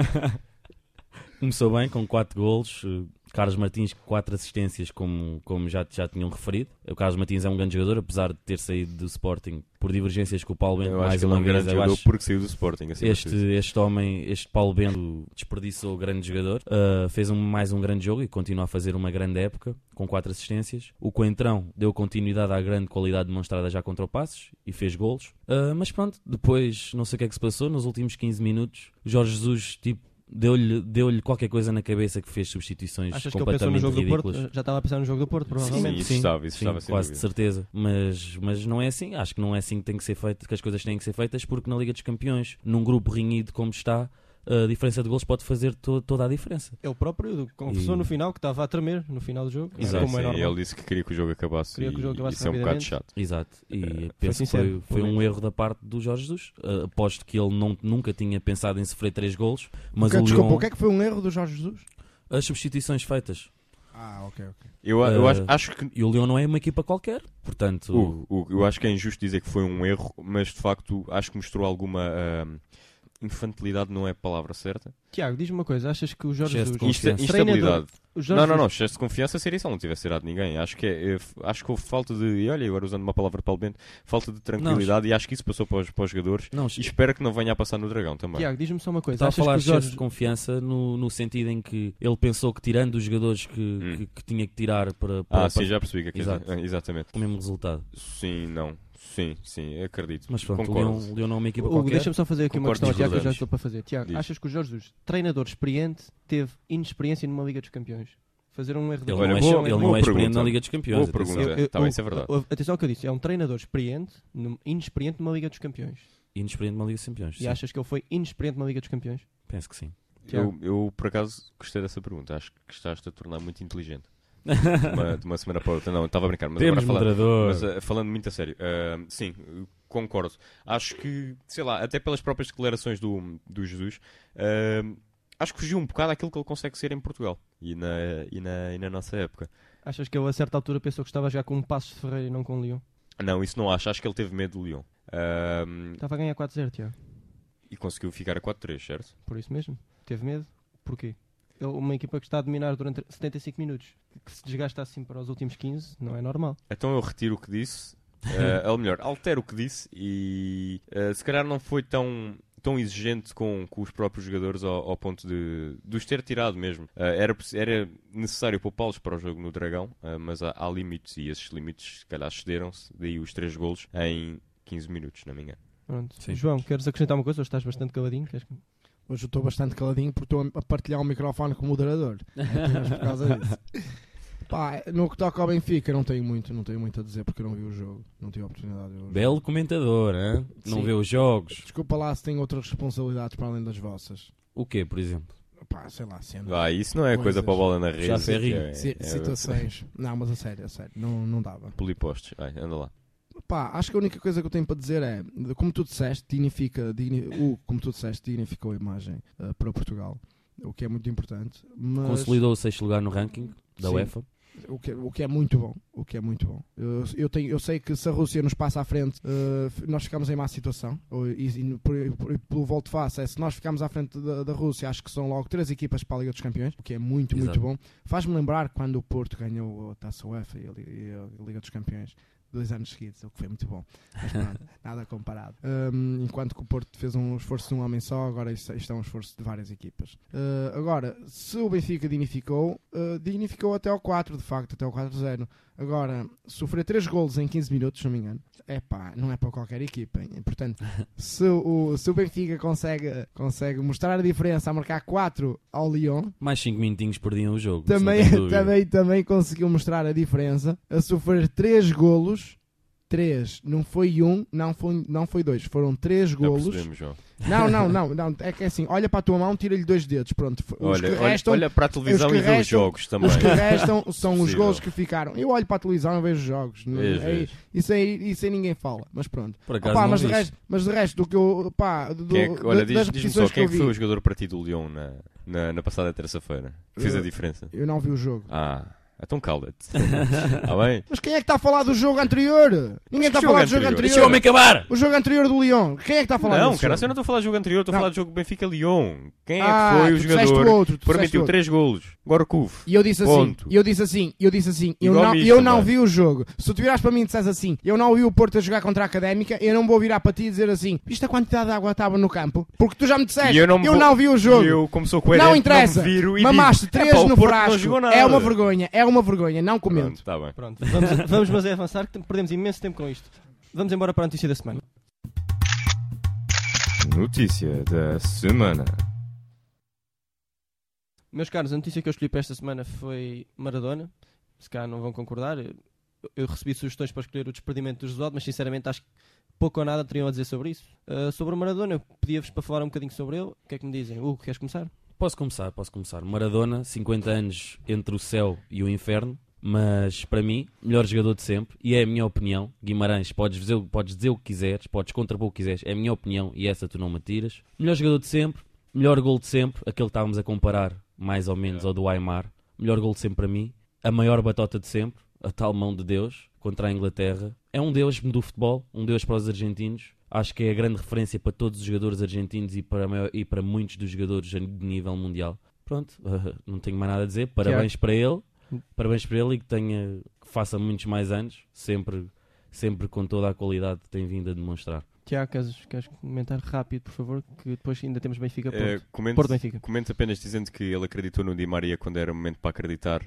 começou bem com 4 golos. Carlos Martins, 4 assistências, como já tinham referido. O Carlos Martins é um grande jogador, apesar de ter saído do Sporting por divergências com o Paulo Bento. Mais uma vez, grande jogador porque saiu do Sporting. Este Paulo Bento, desperdiçou o grande jogador. Fez mais um grande jogo e continua a fazer uma grande época, com 4 assistências. O Coentrão deu continuidade à grande qualidade demonstrada já contra o Passos e fez golos. Mas pronto, depois, não sei o que é que se passou, nos últimos 15 minutos, Jorge Jesus, deu-lhe qualquer coisa na cabeça que fez substituições completamente ridículas. Do Porto? Já estava a pensar no jogo do Porto, provavelmente. Sim, isso estava quase de certeza. Mas não é assim. Acho que não é assim que tem que ser feito, que as coisas têm que ser feitas, porque na Liga dos Campeões, num grupo renhido como está, a diferença de golos pode fazer toda a diferença. Ele próprio confessou no final que estava a tremer no final do jogo. Exato. Ele disse que queria que o jogo acabasse e isso é um bocado chato. Exato. E penso que foi um erro da parte do Jorge Jesus. Aposto que ele nunca tinha pensado em sofrer 3 golos. Mas o que é que foi um erro do Jorge Jesus? As substituições feitas. Ok. Eu acho que... E o Leão não é uma equipa qualquer, portanto... Eu acho que é injusto dizer que foi um erro, mas de facto acho que mostrou alguma... infantilidade não é a palavra certa. Tiago, diz-me uma coisa, achas que o Jorge Jesus... Instabilidade. Não, excesso de confiança seria se ele não tivesse tirado ninguém. Acho que houve falta de... E olha, agora usando uma palavra de Paulo Bento, falta de tranquilidade, e acho que isso passou para os jogadores. E espero que não venha a passar no Dragão também. Tiago, diz-me só uma coisa. Estava a falar de excesso de confiança no sentido em que ele pensou que tirando os jogadores que tinha que tirar para... sim, já percebi que exatamente. O mesmo resultado. Sim, acredito. Mas pronto, o Leão não é uma equipa qualquer. Deixa-me só fazer aqui uma questão ao Tiago que eu já estou para fazer. Tiago, achas que o Jorge Jesus, treinador experiente, teve inexperiência numa Liga dos Campeões? Fazer um erro ele não é experiente na Liga dos Campeões. Boa pergunta. Isso é verdade. Atenção ao que eu disse. É um treinador inexperiente numa Liga dos Campeões. Inexperiente numa Liga dos Campeões. E achas que ele foi inexperiente numa Liga dos Campeões? Penso que sim. Eu, por acaso, gostei dessa pergunta. Acho que estás-te a tornar muito inteligente. de uma semana para outra. Não, estava a brincar. Mas agora falando muito a sério. Sim, concordo. Acho que, sei lá, até pelas próprias declarações do Jesus, acho que fugiu um bocado àquilo que ele consegue ser em Portugal e na nossa época. Achas que ele a certa altura pensou que estava a jogar com um Passos de Ferreira e não com o Lyon? Não, isso não acho. Acho que ele teve medo do Lyon. Estava a ganhar 4-0, Tiago. E conseguiu ficar a 4-3, certo? Por isso mesmo. Teve medo. Porquê? Uma equipa que está a dominar durante 75 minutos, que se desgasta assim para os últimos 15, não é normal. Então eu retiro o que disse, ou melhor, altero o que disse e se calhar não foi tão exigente com os próprios jogadores ao ponto de os ter tirado mesmo. Era necessário poupá-los para o jogo no Dragão, mas há limites e esses limites se calhar cederam-se, daí os 3 golos em 15 minutos, não me engano. Pronto. João, queres acrescentar uma coisa ou estás bastante caladinho? Hoje eu estou bastante caladinho porque estou a partilhar o microfone com o moderador. Apenas por causa disso. No que toca ao Benfica, não tenho muito a dizer porque eu não vi o jogo. Não tive a oportunidade de ver o jogo. Belo comentador, hein? Não vê os jogos. Desculpa lá se tenho outras responsabilidades para além das vossas. O quê, por exemplo? Sei lá, isso não é coisa para a bola na rede. Já ferrinho. Situações. Não, mas a sério. Não dava. Polipostos. Anda lá. Acho que a única coisa que eu tenho para dizer é, como tu disseste, dignificou a imagem para Portugal, o que é muito importante. Mas... Consolidou o 6º lugar no ranking da UEFA. O que é muito bom. Eu sei que se a Rússia nos passa à frente, nós ficamos em má situação. E pelo volto face, se nós ficarmos à frente da Rússia, acho que são logo 3 equipas para a Liga dos Campeões, o que é muito bom. Faz-me lembrar quando o Porto ganhou a Taça UEFA e a Liga dos Campeões 2 anos seguidos, o que foi muito bom. Mas pronto, nada comparado. Enquanto que o Porto fez um esforço de um homem só, agora isto é um esforço de várias equipas. Agora, se o Benfica dignificou até ao 4, de facto, até ao 4-0. Agora, sofrer 3 golos em 15 minutos, se não me engano, não é para qualquer equipa. Hein? Portanto, se o Benfica consegue mostrar a diferença a marcar 4 ao Lyon, mais 5 minutinhos perdiam o jogo. Também conseguiu mostrar a diferença a sofrer 3 golos. 3, não foi 1, não foi 2, foram 3 golos. Não, é que é assim, olha para a tua mão, tira-lhe 2 dedos, pronto. Olha para a televisão e vê os jogos também. Os que restam são os golos que ficaram. Eu olho para a televisão e vejo os jogos. Isso aí ninguém fala, mas pronto. Mas de resto do que eu... Diz-me só, quem é que foi o jogador para ti do Lyon na passada terça-feira? Fez a diferença? Eu não vi o jogo. Então cala-te. Bem? Mas quem é que está a falar do jogo anterior? Ninguém está a falar do jogo anterior. Deixa o homem acabar! O jogo anterior do Lyon. Quem é que está a falar Não, desse cara, jogo? eu não estou a falar do jogo anterior, estou a falar do jogo Benfica-Lyon. Quem é que foi o jogador que permitiu 3 golos? Gorkuf. E eu disse assim, eu não vi o jogo. Se tu virares para mim e disseres assim, eu não vi o Porto a jogar contra a Académica, eu não vou virar para ti e dizer assim, viste a quantidade de água estava no campo? Porque tu já me disseste, eu não vi o jogo. E eu, como sou coerente, não interessa, não me viro e mamaste 3 no frasco. É uma vergonha, não comento. Tá bem. Pronto, vamos mas avançar, que perdemos imenso tempo com isto. Vamos embora para a notícia da semana. Notícia da semana. Meus caros, a notícia que eu escolhi para esta semana foi Maradona. Se cá não vão concordar, eu recebi sugestões para escolher o desperdimento do Jesualdo, mas sinceramente acho que pouco ou nada teriam a dizer sobre isso. Sobre o Maradona, eu pedia-vos para falar um bocadinho sobre ele. O que é que me dizem? Hugo, queres começar? Posso começar. Maradona, 50 anos entre o céu e o inferno. Mas, para mim, melhor jogador de sempre, e é a minha opinião. Guimarães, podes dizer o que quiseres, podes contrapor o que quiseres, é a minha opinião, e essa tu não me tiras. Melhor jogador de sempre, melhor gol de sempre, aquele que estávamos a comparar, mais ou menos, ao do Aimar. Melhor gol de sempre para mim, a maior batota de sempre, a tal mão de Deus, contra a Inglaterra. É um Deus do futebol, um Deus para os argentinos. Acho que é a grande referência para todos os jogadores argentinos e para muitos dos jogadores de nível mundial. Pronto, não tenho mais nada a dizer, parabéns para ele. Parabéns para ele e que faça muitos mais anos, sempre com toda a qualidade que tem vindo a demonstrar. Tiago, queres comentar rápido, por favor, que depois ainda temos Benfica Porto Benfica. Comento apenas dizendo que ele acreditou no Di Maria quando era momento para acreditar.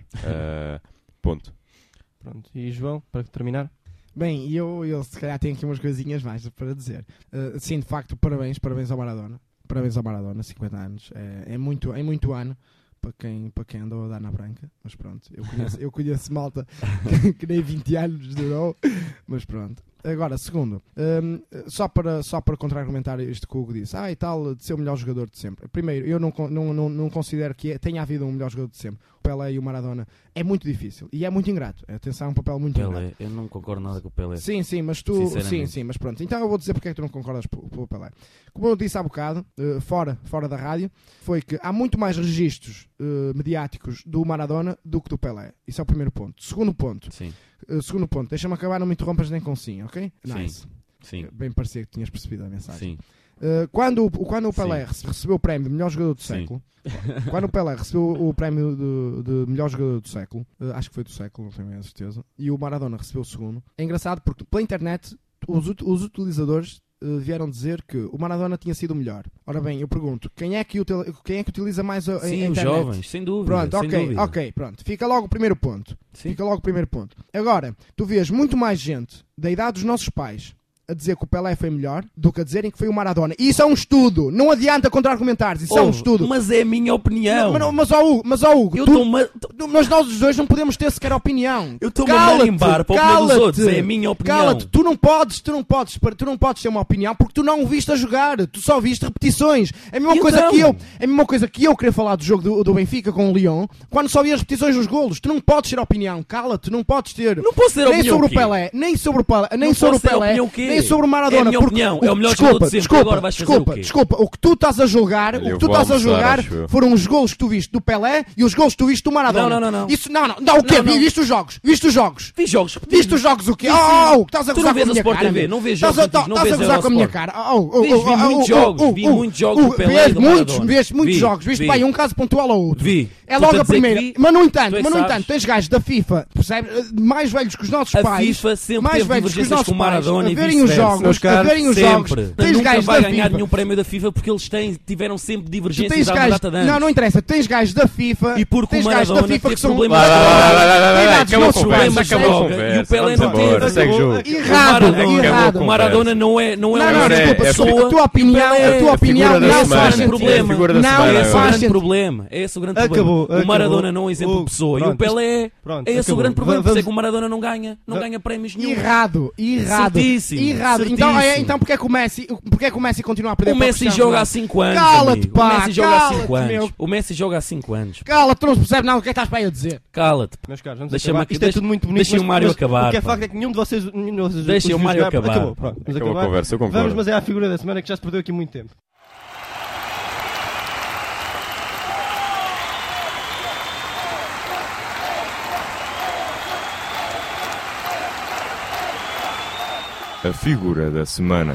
Ponto. Pronto. E João, para terminar? Bem, eu se calhar tenho aqui umas coisinhas mais para dizer. Sim, de facto, parabéns ao Maradona. Parabéns ao Maradona, 50 anos. É muito ano. Para quem andou a dar na branca, mas pronto, eu conheço malta que nem 20 anos durou, mas pronto. Agora, segundo, só para contra-argumentar isto que o Hugo disse, e tal, de ser o melhor jogador de sempre. Primeiro, eu não considero que tenha havido um melhor jogador de sempre. O Pelé e o Maradona é muito difícil e é muito ingrato. Atenção, é um papel muito ingrato. Eu não concordo nada com o Pelé. Sim, mas mas pronto. Então eu vou dizer porque é que tu não concordas com o Pelé. Como eu disse há bocado, fora da rádio, foi que há muito mais registros mediáticos do Maradona do que do Pelé. Isso é o primeiro ponto. Segundo ponto. Sim. Deixa-me acabar, não me interrompas nem com sim, ok? Nice. Sim. Bem parecia que tinhas percebido a mensagem. Sim. Quando o Pelé recebeu o prémio de melhor jogador do século, quando o Pelé recebeu o prémio de melhor jogador do século, acho que foi do século, não tenho a certeza, e o Maradona recebeu o segundo, é engraçado porque pela internet os utilizadores vieram dizer que o Maradona tinha sido o melhor. Ora bem, eu pergunto, quem é que utiliza mais a internet? Os jovens, sem dúvida. Pronto, ok, pronto. Fica logo o primeiro ponto. Agora, tu vês muito mais gente da idade dos nossos pais a dizer que o Pelé foi melhor do que a dizerem que foi o Maradona. E isso é um estudo. Não adianta contra-argumentares. Isso é um estudo. Mas é a minha opinião. Mas Hugo, mas nós os dois não podemos ter sequer opinião. Eu estou-me a marimbar para a opinião dos outros. É a minha opinião. Cala-te. Tu não podes ter uma opinião porque tu não o viste a jogar. Tu só viste repetições. É a mesma coisa que eu querer falar do jogo do Benfica com o Lyon quando só vi as repetições dos golos. Tu não podes ter opinião. Cala-te. Não podes ter. Não posso ter nem opinião sobre o Pelé, nem sobre o Pelé, nem sobre o Pelé. Nem sobre o Maradona. É a minha opinião, é o melhor jogador de sempre. Agora vais fazer o quê? Desculpa, o que tu estás a julgar, foram os golos que tu viste do Pelé e os golos que tu viste do Maradona. Não. Isso, não, o quê? Viste os jogos? Vi jogos. Viste os jogos o quê? Estás a gozar com a minha cara. TV, não vês jogos, estás a gozar com a minha cara. Vi muitos jogos do Pelé e do Maradona. Viste muitos jogos, viste bem um caso pontual ou outro. Vi. É logo a primeira. Mas no entanto, tens gajos da FIFA, percebes? Mais velhos que os nossos pais. A FIFA sempre teve divergências com o Maradona e vice-versa. os jogos, a verem os jogos, tens nunca gajos vai da ganhar FIFA. nenhum prémio da FIFA porque eles tiveram sempre Tu divergências tens à gajos, data de anos. não interessa, tens gajos da FIFA E porque tens o gajos da Maradona FIFA que teve são problemas Acabou a conversa, acabou a e o Pelé conversa. não Vamos embora, teve. segue o jogo. errado. O Maradona não é Agora uma é pessoa. A tua opinião, é a tua opinião figura da não semana. faz sentido. Problema. Figura da Não, semana é Esse é o agora. fácil. grande problema. É esse o grande Acabou, problema. O Maradona não é um exemplo de Hugo, pessoa. E o pronto, Pelé pronto, é esse o acabou. grande problema. Por isso é Vamos- que o Maradona não ganha prémios nenhum. Errado. Certíssimo, Então, certíssimo. então porque é que o Messi continua a perder O para Messi Cristiano joga há Ronaldo? 5 anos. Cala-te, amigo. pá, O Messi joga há 5 cala-te, anos. meu. O Messi joga há 5 anos. Cala-te, tu não se percebe nada do que estás para aí a dizer. Cala-te. Meus caros, vamos Deixa-me acabar. aqui- Isto é tudo muito bonito. deixem o Mário acabar, O que é pá. facto é que nenhum de vocês Deixem o Mário acabar. Acabou, pronto. Vamos Acabou a acabar. conversa, eu concordo. Vamos, mas é a figura da semana que já se perdeu aqui muito tempo. A figura da semana.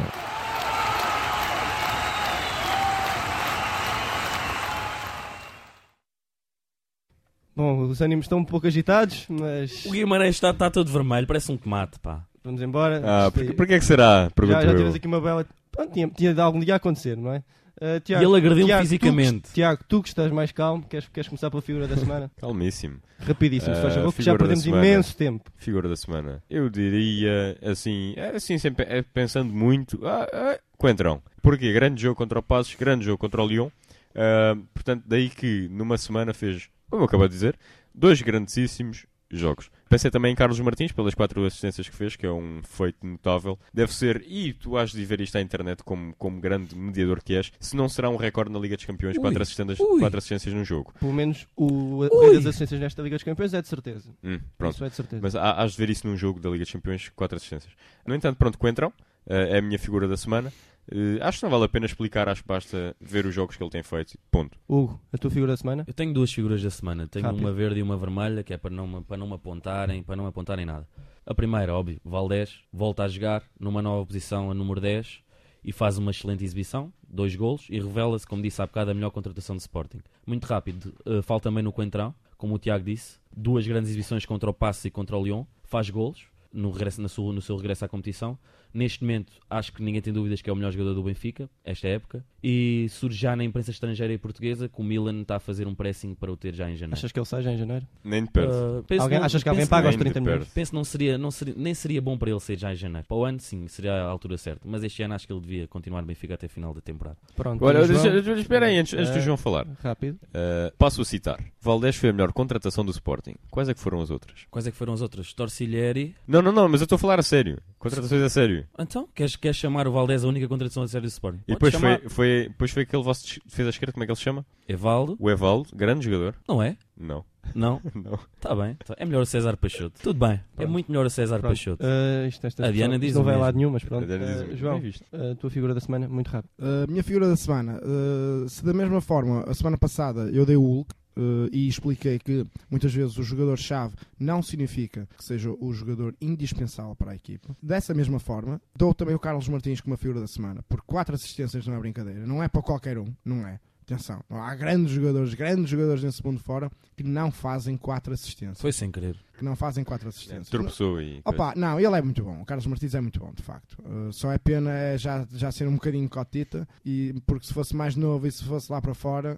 Bom, os ânimos estão um pouco agitados, mas O Guimarães está todo vermelho, parece um tomate, pá. vamos embora. Porquê é que será? Pergunto já eu. tivemos aqui uma bela... Pronto, tinha de algum dia a acontecer, não é? E ele agrediu-me fisicamente. Tiago, tu que estás mais calmo, queres começar pela figura da semana? Calmíssimo. Rapidíssimo, se faz favor, que já figura da perdemos semana. imenso tempo. Figura da semana. Eu diria, assim sempre pensando muito, Coentrão. Porquê? Grande jogo contra o Passos, grande jogo contra o Lyon. Portanto, daí que numa semana fez, como eu acabo de dizer, 2 grandíssimos jogos. Pensei também em Carlos Martins, pelas 4 assistências que fez, que é um feito notável. Deve ser, e tu has de ver isto à internet como grande mediador que és, se não será um recorde na Liga dos Campeões, 4 assistências num jogo. Pelo menos o rei das assistências nesta Liga dos Campeões é de certeza. Pronto. Isso é de certeza. Mas has de ver isso num jogo da Liga dos Campeões, 4 assistências. No entanto, pronto, Coentrão é a minha figura da semana. Acho que não vale a pena explicar, acho que basta ver os jogos que ele tem feito. Ponto. Hugo, a tua figura da semana? Eu tenho 2 figuras da semana. Tenho Rápido. uma verde e uma vermelha, que é para não me apontarem nada. A primeira, óbvio, Valdés volta a jogar numa nova posição, a número 10, e faz uma excelente exibição, 2 golos, e revela-se, como disse há bocado, a melhor contratação do Sporting. Muito rápido, falta também no Coentrão, como o Tiago disse, 2 grandes exibições contra o Passos e contra o Lyon, faz golos no seu regresso à competição. Neste momento, acho que ninguém tem dúvidas que é o melhor jogador do Benfica, esta época. E surge já na imprensa estrangeira e portuguesa que o Milan está a fazer um pressing para o ter já em janeiro. Achas que ele sai já em janeiro? Nem de perto. Achas que alguém paga os 30 milhões? Penso que nem seria bom para ele ser já em janeiro. Para o ano, sim, seria a altura certa. Mas este ano acho que ele devia continuar no Benfica até a final da temporada. Pronto. Olha, João? espera aí, antes do João falar. Rápido. Passo a citar. Valdés foi a melhor contratação do Sporting. Quais é que foram as outras? Quais é que foram as outras? Torcilheri. Não, mas eu estou a falar a sério. Contratações a sério. Então, queres chamar o Valdés a única contratação a sério do Sporting? E depois foi aquele vosso defesa esquerda, como é que ele se chama? Evaldo. O Evaldo, grande jogador. Não é? Não. Não? Não. Está bem. É melhor o César Peixoto. Tudo bem. É muito melhor o César Peixoto. Esta A Diana diz não o vai a mesmo. lado nenhum, mas pronto. A Diana diz o mesmo. João, Bem visto. a tua figura da semana, muito rápido. Minha figura da semana, se da mesma forma, a semana passada eu dei o Hulk e expliquei que muitas vezes o jogador-chave não significa que seja o jogador indispensável para a equipa. Dessa mesma forma, dou também o Carlos Martins como a figura da semana, porque 4 assistências não é brincadeira, não é para qualquer um, não é. Atenção, há grandes jogadores nesse mundo fora que não fazem 4 assistências. Foi sem querer. Que não fazem 4 assistências. Tropeçou e... Opa, não, ele é muito bom. O Carlos Martins é muito bom, de facto. Só é pena já ser um bocadinho cotita, porque se fosse mais novo e se fosse lá para fora,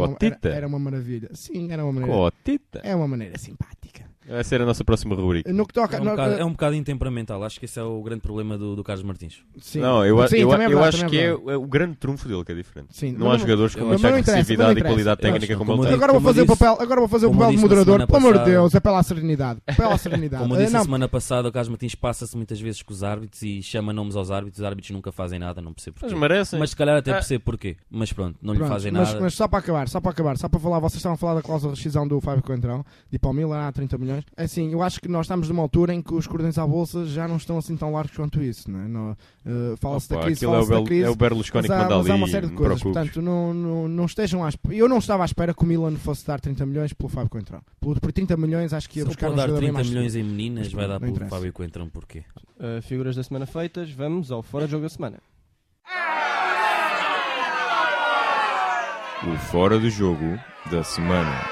era uma maravilha. Sim, era uma maneira. Cotita. É uma maneira simpática. Vai ser a nossa próxima rubrica. No que toca, É um bocado intemperamental. Acho que esse é o grande problema do Carlos Martins. sim. Não, eu Sim, também é verdade, acho também que é verdade. o grande trunfo dele que é diferente. Sim, Não há jogadores com mas essa não interessa, agressividade não e qualidade interessa. técnica Não, como ele como tem. Agora vou fazer o papel de moderador. Pelo amor de Deus, é pela serenidade. Pela serenidade. Como eu disse Não, a semana passada, o Carlos Martins passa-se muitas vezes com os árbitros e chama nomes aos árbitros. Os árbitros nunca fazem nada, não percebo Mas porquê. merecem. Mas se calhar até percebo porquê. Mas pronto, não lhe pronto, fazem mas, nada. mas só para acabar, só para falar, vocês estavam a falar da cláusula de rescisão do Fábio Coentrão, de ir para o Milan há 30 milhões. É assim, eu acho que nós estamos numa altura em que os cordões à bolsa já não estão assim tão largos quanto isso, não é? Fala-se da crise, É o Berlusconi que manda mas ali. há uma série de não coisas, preocupes. portanto não estejam à espera. Eu não estava à espera que o Milan fosse dar 30 milhões pelo Fábio Coentrão. Por 30 milhões acho que ia Se ele buscar pode um dar jogador bem 30 mais milhões seguro. em meninas, Mas vai dar não pelo interessa. Fábio Coentrão porquê? Figuras da semana feitas, vamos ao Fora de Jogo da Semana. O Fora do Jogo da Semana.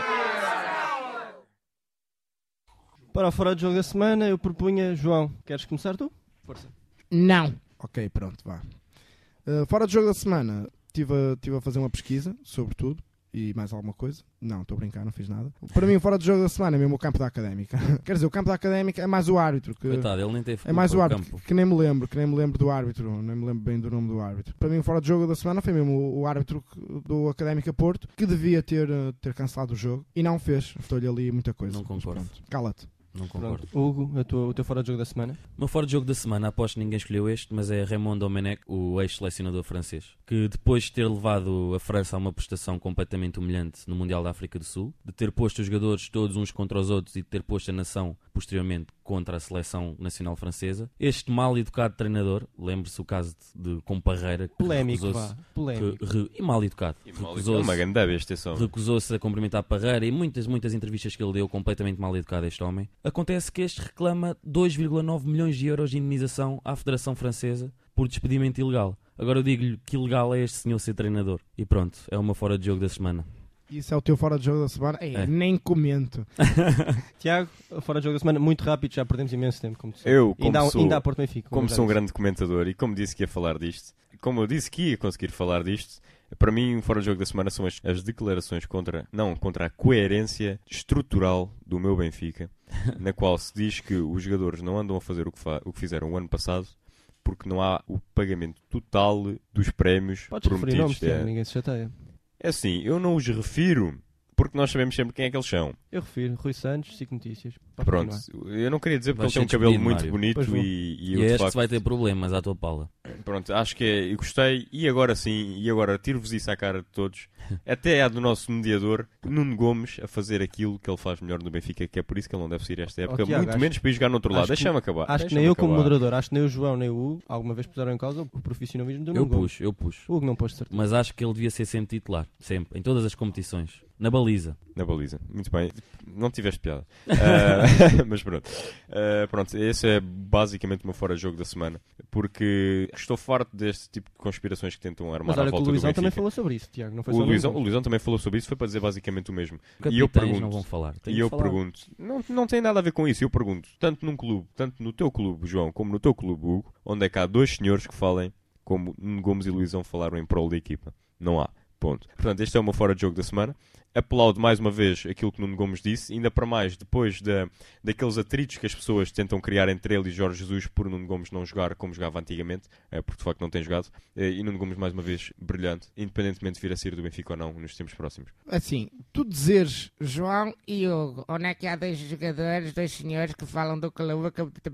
Para o Fora de Jogo da Semana, eu propunha... João, queres começar tu? Força. Não. Ok, pronto, vá. Fora do jogo da semana, estive a fazer uma pesquisa sobre tudo e mais alguma coisa. Não, estou a brincar, não fiz nada. Para mim, fora do jogo da semana é mesmo o campo da Académica. Quer dizer, o campo da Académica é mais o árbitro. Coitado, ele nem teve é mais o árbitro, campo. Que nem me lembro do árbitro, nem me lembro bem do nome do árbitro. Para mim, fora do jogo da semana foi mesmo o árbitro do Académica Porto, que devia ter cancelado o jogo e não fez. Estou-lhe ali muita coisa. Não concordo. Cala-te. Não concordo. Hugo, o teu fora de jogo da semana? O meu fora de jogo da semana, aposto que ninguém escolheu este, mas é Raymond Domenech, o ex-selecionador francês, que depois de ter levado a França a uma prestação completamente humilhante no Mundial da África do Sul, de ter posto os jogadores todos uns contra os outros e de ter posto a nação posteriormente contra a seleção nacional francesa, este mal educado treinador, lembre-se o caso de Comparreira, que polémico, e mal educado, recusou-se a cumprimentar Parreira e muitas entrevistas que ele deu completamente mal educado a este homem. Acontece que este reclama 2,9 milhões de euros de indemnização à Federação Francesa por despedimento ilegal. Agora eu digo-lhe que ilegal é este senhor ser treinador. E pronto, é uma fora de jogo da semana. Isso é o teu fora de jogo da semana? Nem comento. Tiago, fora de jogo da semana, muito rápido, já perdemos imenso tempo. Como ainda há Porto Benfica. Como sou um grande comentador e como disse que ia falar disto, como eu disse que ia conseguir falar disto, para mim o fora de jogo da semana são as declarações contra a coerência estrutural do meu Benfica, na qual se diz que os jogadores não andam a fazer o que fizeram o ano passado porque não há o pagamento total dos prémios prometidos. Ninguém se chateia. É assim, eu não os refiro porque nós sabemos sempre quem é que eles são. Eu refiro Rui Santos, 5 Notícias. Pronto, eu não queria dizer porque ele tem um cabelo muito bonito e eu, de facto, vai ter problemas à tua Paula. Pronto, acho que eu gostei e agora sim, tiro-vos isso à cara de todos. Até há do nosso mediador, Nuno Gomes, a fazer aquilo que ele faz melhor no Benfica, que é por isso que ele não deve sair esta época, Tiago, muito menos para ir jogar no outro lado. Deixa-me acabar. Acho que nem eu como moderador, acho que nem o João nem o Hugo alguma vez puseram em causa o profissionalismo do Nuno Gomes. Eu pus. O Hugo não pôs certeza. Mas acho que ele devia ser sempre titular, sempre, em todas as competições. Na baliza. Muito bem. Não tiveste piada. Mas pronto. Pronto, esse é basicamente o meu fora-jogo da semana. Porque estou farto deste tipo de conspirações que tentam armar à volta do Benfica. Mas olha que o Luizão também falou sobre isso, Tiago. Não foi o Luizão também falou sobre isso, foi para dizer basicamente o mesmo. E eu pergunto, não vão falar. Pergunto, não tem nada a ver com isso. Eu pergunto, tanto num clube, tanto no teu clube, João, como no teu clube, Hugo, onde é que há dois senhores que falem como Nuno Gomes e Luizão falaram em prol da equipa? Não há. Ponto. Portanto, este é o meu fora de jogo da semana. Aplaudo mais uma vez aquilo que Nuno Gomes disse, ainda para mais depois daqueles atritos que as pessoas tentam criar entre ele e Jorge Jesus por Nuno Gomes não jogar como jogava antigamente, porque de facto não tem jogado, e Nuno Gomes mais uma vez brilhante, independentemente de vir a sair do Benfica ou não nos tempos próximos. Assim, tu dizeres João e Hugo, onde é que há dois jogadores, dois senhores que falam do clube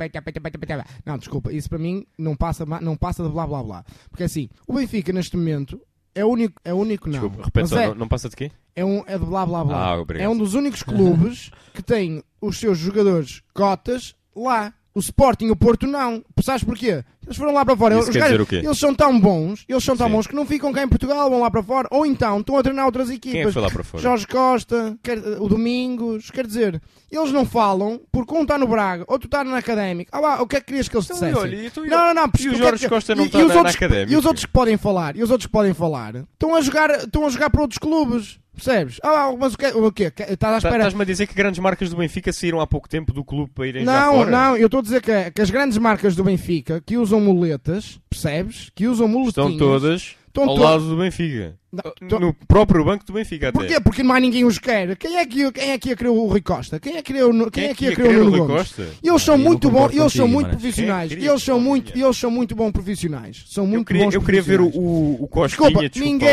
não, desculpa, isso para mim não passa de blá blá blá, porque assim, o Benfica neste momento é o único não. Desculpa, repete só, não passa de quê? É de blá blá blá. Obrigado. É um dos únicos clubes que tem os seus jogadores cotas lá. O Sporting e o Porto não. Sabes porquê? Eles foram lá para fora. Eles são tão bons, que não ficam cá em Portugal, vão lá para fora. Ou então estão a treinar outras equipas. Quem é que foi lá para fora? Jorge Costa, o Domingos. Quer dizer, eles não falam porque um está no Braga, outro está na Académica. O que é que querias que eles dissessem? Não. E o Jorge Costa não está na Académica. E os outros que podem falar? Estão a jogar para outros clubes. Percebes? Mas o quê? Estás à espera? Estás-me a dizer que grandes marcas do Benfica saíram há pouco tempo do clube para irem já fora? Não, eu estou a dizer que as grandes marcas do Benfica que usam muletas, percebes? Que usam muletinhas. Estão todas ao lado do Benfica. No próprio banco do Benfica até. Porquê? Porque mais ninguém os quer. Quem é que ia querer o Rui Costa? Quem é que ia querer o Nuno Gomes? Eles são muito bons, eles são muito profissionais. Eles são muito bons profissionais. São muito bons profissionais. Eu queria ver o Costinha,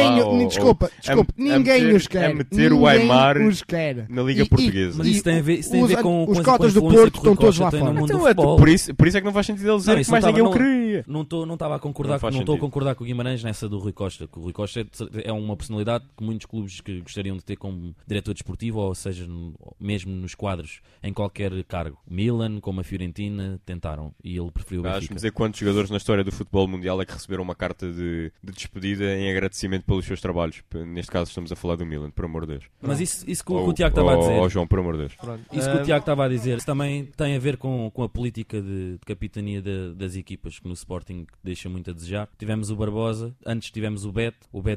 ninguém os quer. A meter o Aimar na Liga Portuguesa. Mas isso tem a ver com os cotas do Porto estão todos lá fora. Por isso é que não faz sentido ele dizer que mais ninguém o queria. Não estou a concordar com o Guimarães nessa do Rui Costa. Que o Rui Costa é uma personalidade que muitos clubes que gostariam de ter como diretor desportivo, ou seja, mesmo nos quadros, em qualquer cargo. Milan, como a Fiorentina, tentaram, e ele preferiu o Benfica. Acho-me dizer quantos jogadores na história do futebol mundial é que receberam uma carta de despedida em agradecimento pelos seus trabalhos. Neste caso estamos a falar do Milan, por amor de Deus. Mas isso que o Tiago estava a dizer... João, por amor de Deus. Isso que o Tiago estava a dizer, isso também tem a ver com a política de capitania das equipas, que no Sporting deixa muito a desejar. Tivemos o Barbosa, antes tivemos o Beto saiu,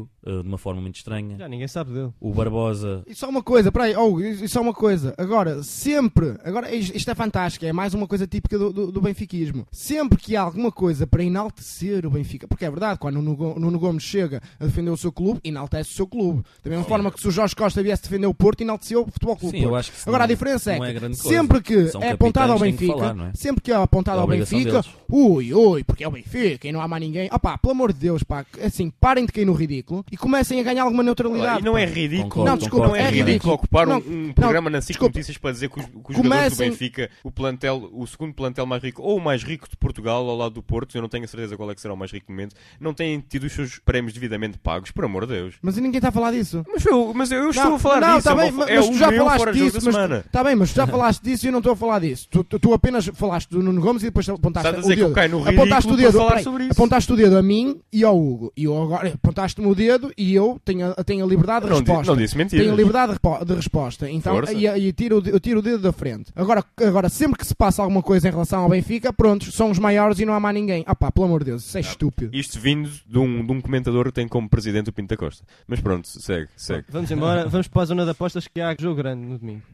veio de uma forma muito estranha. Já ninguém sabe dele. O Barbosa... E só uma coisa, peraí, só uma coisa. Agora, isto é fantástico, é mais uma coisa típica do benfiquismo. Sempre que há alguma coisa para enaltecer o Benfica, porque é verdade, quando o Nuno Gomes chega a defender o seu clube, enaltece o seu clube. Da mesma forma que se o Jorge Costa viesse defender o Porto, enalteceu o Futebol Clube Sim, Porto. eu acho que agora a diferença é que sempre que São é apontado ao capitães, têm que Benfica, falar, não é? sempre que é apontado ao Benfica, porque é o Benfica e não há mais ninguém. Opá, pelo amor de Deus, pá, assim, parem de cair no ridículo e comecem a ganhar alguma neutralidade. E não é pá. ridículo. Concordo, Não, desculpa, Não é ridículo ocupar um programa na SIC desculpa. Notícias para dizer que os jogadores do Benfica, o segundo plantel mais rico, ou o mais rico de Portugal, ao lado do Porto, eu não tenho a certeza qual é que será o mais rico no momento, não têm tido os seus prémios devidamente pagos, por amor de Deus. Mas ninguém está a falar disso. Mas eu estou a falar disso, tá bem, é mas o tu já meu falaste fora jogo da disso, semana. Está bem, mas tu já falaste disso e eu não estou a falar disso. Tu apenas falaste do Nuno Gomes e depois apontaste Estás a o dizer que eu dedo. caio no ridículo para falar sobre isso. Apontaste o dedo a mim e ao Hugo. E eu agora apontaste-me o dedo e eu tenho a liberdade de resposta. Não disse mentiras. Tenho a liberdade de resposta. Então, eu tiro o dedo da frente. Agora, sempre que se passa alguma coisa em relação ao Benfica, pronto, são os maiores e não há mais ninguém. Ah pá, pelo amor de Deus, isso é estúpido. Isto vindo de um comentador que tem como presidente o Pinto da Costa. Mas pronto, segue. Vamos embora, vamos para a zona de apostas que há jogo grande no domingo.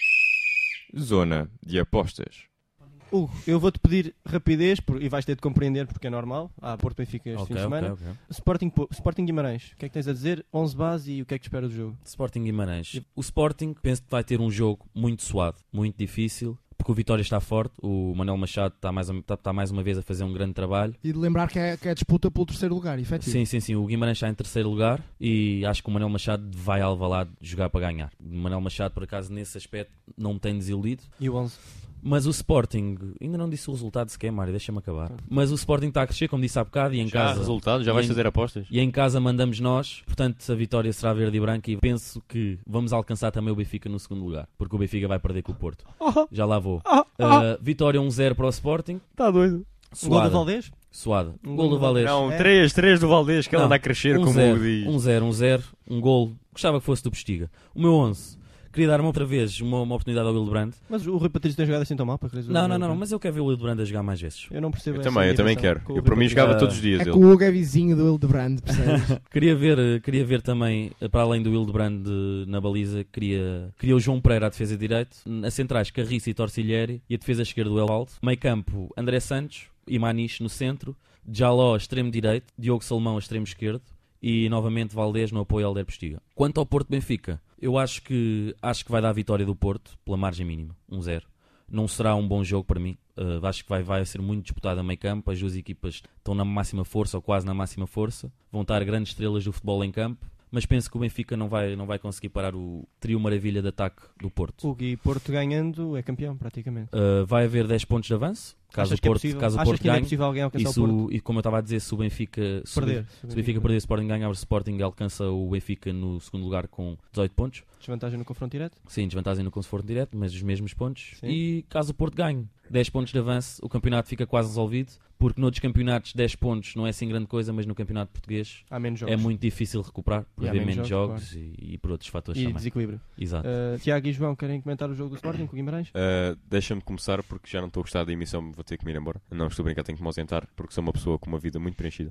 Zona de apostas. Hugo, eu vou-te pedir rapidez e vais ter de compreender porque é normal. Há Porto Benfica este fim de semana. Okay. Sporting Guimarães, o que é que tens a dizer? 11 base e o que é que te espera do jogo? Sporting Guimarães. O Sporting penso que vai ter um jogo muito suado, muito difícil, porque o Vitória está forte, o Manuel Machado está mais uma vez a fazer um grande trabalho. E de lembrar que é disputa pelo terceiro lugar, efetivo. Sim, o Guimarães está em terceiro lugar e acho que o Manuel Machado vai a Alvalade jogar para ganhar. O Manuel Machado, por acaso, nesse aspecto não me tem desiludido. E o 11? Mas o Sporting, ainda não disse o resultado sequer, Mário, deixa-me acabar. Mas o Sporting está a crescer, como disse há bocado, e em casa... resultado? Já vais fazer apostas? E em casa mandamos nós, portanto a vitória será verde e branca e penso que vamos alcançar também o Benfica no segundo lugar, porque o Benfica vai perder com o Porto. Já lá vou. Vitória 1-0 para o Sporting. Está doido. Gol do Valdés? Suada. Gol do Valdés. Não, 3 do Valdés, que ele anda a crescer, como o diz. 1-0, um gol. Gostava que fosse do Postiga. O meu 11... Queria dar-me outra vez uma oportunidade ao Hildebrand. Mas o Rui Patrício tem jogado assim tão mal para querer Não, mas eu quero ver o Hildebrand a jogar mais vezes. Eu não percebo. Eu também quero. Eu para mim jogava todos os dias. É que o Hugo é vizinho do Hildebrand, percebes? Queria ver também, para além do Hildebrand na baliza, queria o João Pereira à defesa de direito, a centrais Carriço e Torcilheri e a defesa esquerda do Evaldo. Meio campo André Santos e Maniche no centro, Jaló extremo direito, Diogo Salmão extremo esquerdo e novamente Valdés no apoio ao Helder Postiga. Quanto ao Porto Benfica, eu acho que vai dar a vitória do Porto pela margem mínima, 1-0. Não será um bom jogo para mim. Acho que vai ser muito disputado a meio campo. As duas equipas estão na máxima força ou quase na máxima força. Vão estar grandes estrelas do futebol em campo. Mas penso que o Benfica não vai conseguir parar o trio maravilha de ataque do Porto. O Gui Porto ganhando é campeão, praticamente. Vai haver 10 pontos de avanço. Caso o Porto ganhe, é possível alguém alcançar o Porto? E como eu estava a dizer, se o Benfica perder, o Sporting ganhar, o Sporting alcança o Benfica no segundo lugar com 18 pontos. Desvantagem no confronto direto? Sim, desvantagem no confronto direto, mas os mesmos pontos. Sim. E caso o Porto ganhe 10 pontos de avanço, o campeonato fica quase resolvido, porque noutros campeonatos 10 pontos não é assim grande coisa, mas no campeonato português há menos jogos. É muito difícil recuperar, por haver menos jogos claro. e por outros fatores e também. Desequilíbrio. Exato. Tiago e João, querem comentar o jogo do Sporting com o Guimarães? Deixa-me começar, porque já não estou a gostar da emissão, vou ter que me ir embora. Não estou a brincar, tenho que me ausentar, porque sou uma pessoa com uma vida muito preenchida.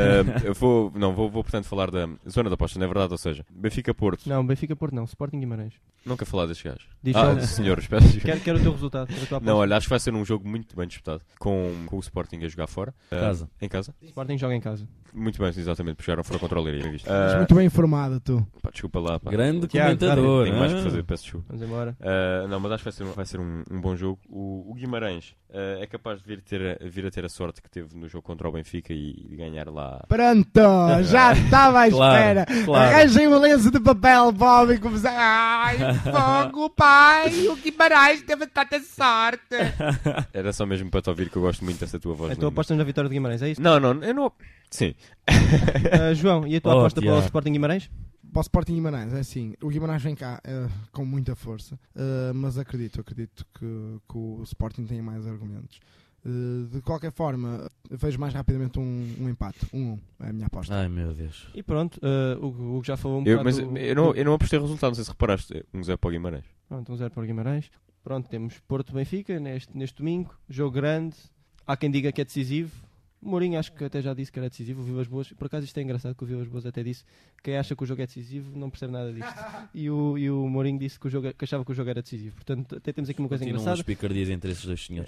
Vou portanto falar da zona da aposta, não é verdade? Ou seja, Benfica-Porto. Não, Benfica-Porto não, Sporting Guimarães. Nunca falar destes gajos. Senhores, quero o teu resultado. Não, olha, acho que vai ser um jogo muito bem disputado, com o Sporting a jogar fora. Em casa. Sporting joga em casa. Muito bem, exatamente, porque jogaram fora contra o Leiria. Estás muito bem informado, tu. Pá, desculpa lá. Pá. Grande comentador. Tenho mais que fazer, peço desculpa. Vamos embora. Não, mas acho que vai ser um bom jogo. O Guimarães é capaz de vir a ter a sorte que teve no jogo contra o Benfica e ganhar lá. Pronto, já estava à espera. Claro. Arranjem um lenço de papel, Bob, e começar. Ai, fogo, pai, o Guimarães teve tanta sorte. Era só mesmo para te ouvir, que eu gosto muito dessa tua voz. A tua aposta na vitória de Guimarães, é isso? Não, eu não. Sim. João, e a tua aposta para o Sporting Guimarães? Para o Sporting Guimarães, é assim, o Guimarães vem cá com muita força, mas acredito que o Sporting tem mais argumentos. De qualquer forma, vejo mais rapidamente um empate. 1-1 é a minha aposta. Ai meu Deus. E pronto, o Hugo já falou um bocado. Mas eu não apostei resultado, não sei se reparaste. 1-0 para o Guimarães. Pronto, 1-0 para o Guimarães. Pronto, temos Porto-Benfica neste domingo. Jogo grande. Há quem diga que é decisivo. O Mourinho acho que até já disse que era decisivo, o Vilas Boas, por acaso isto é engraçado que o Vilas Boas até disse quem acha que o jogo é decisivo não percebe nada disto. E o Mourinho disse que achava que o jogo era decisivo. Portanto, até temos aqui uma coisa engraçada. As picardias entre esses dois senhores.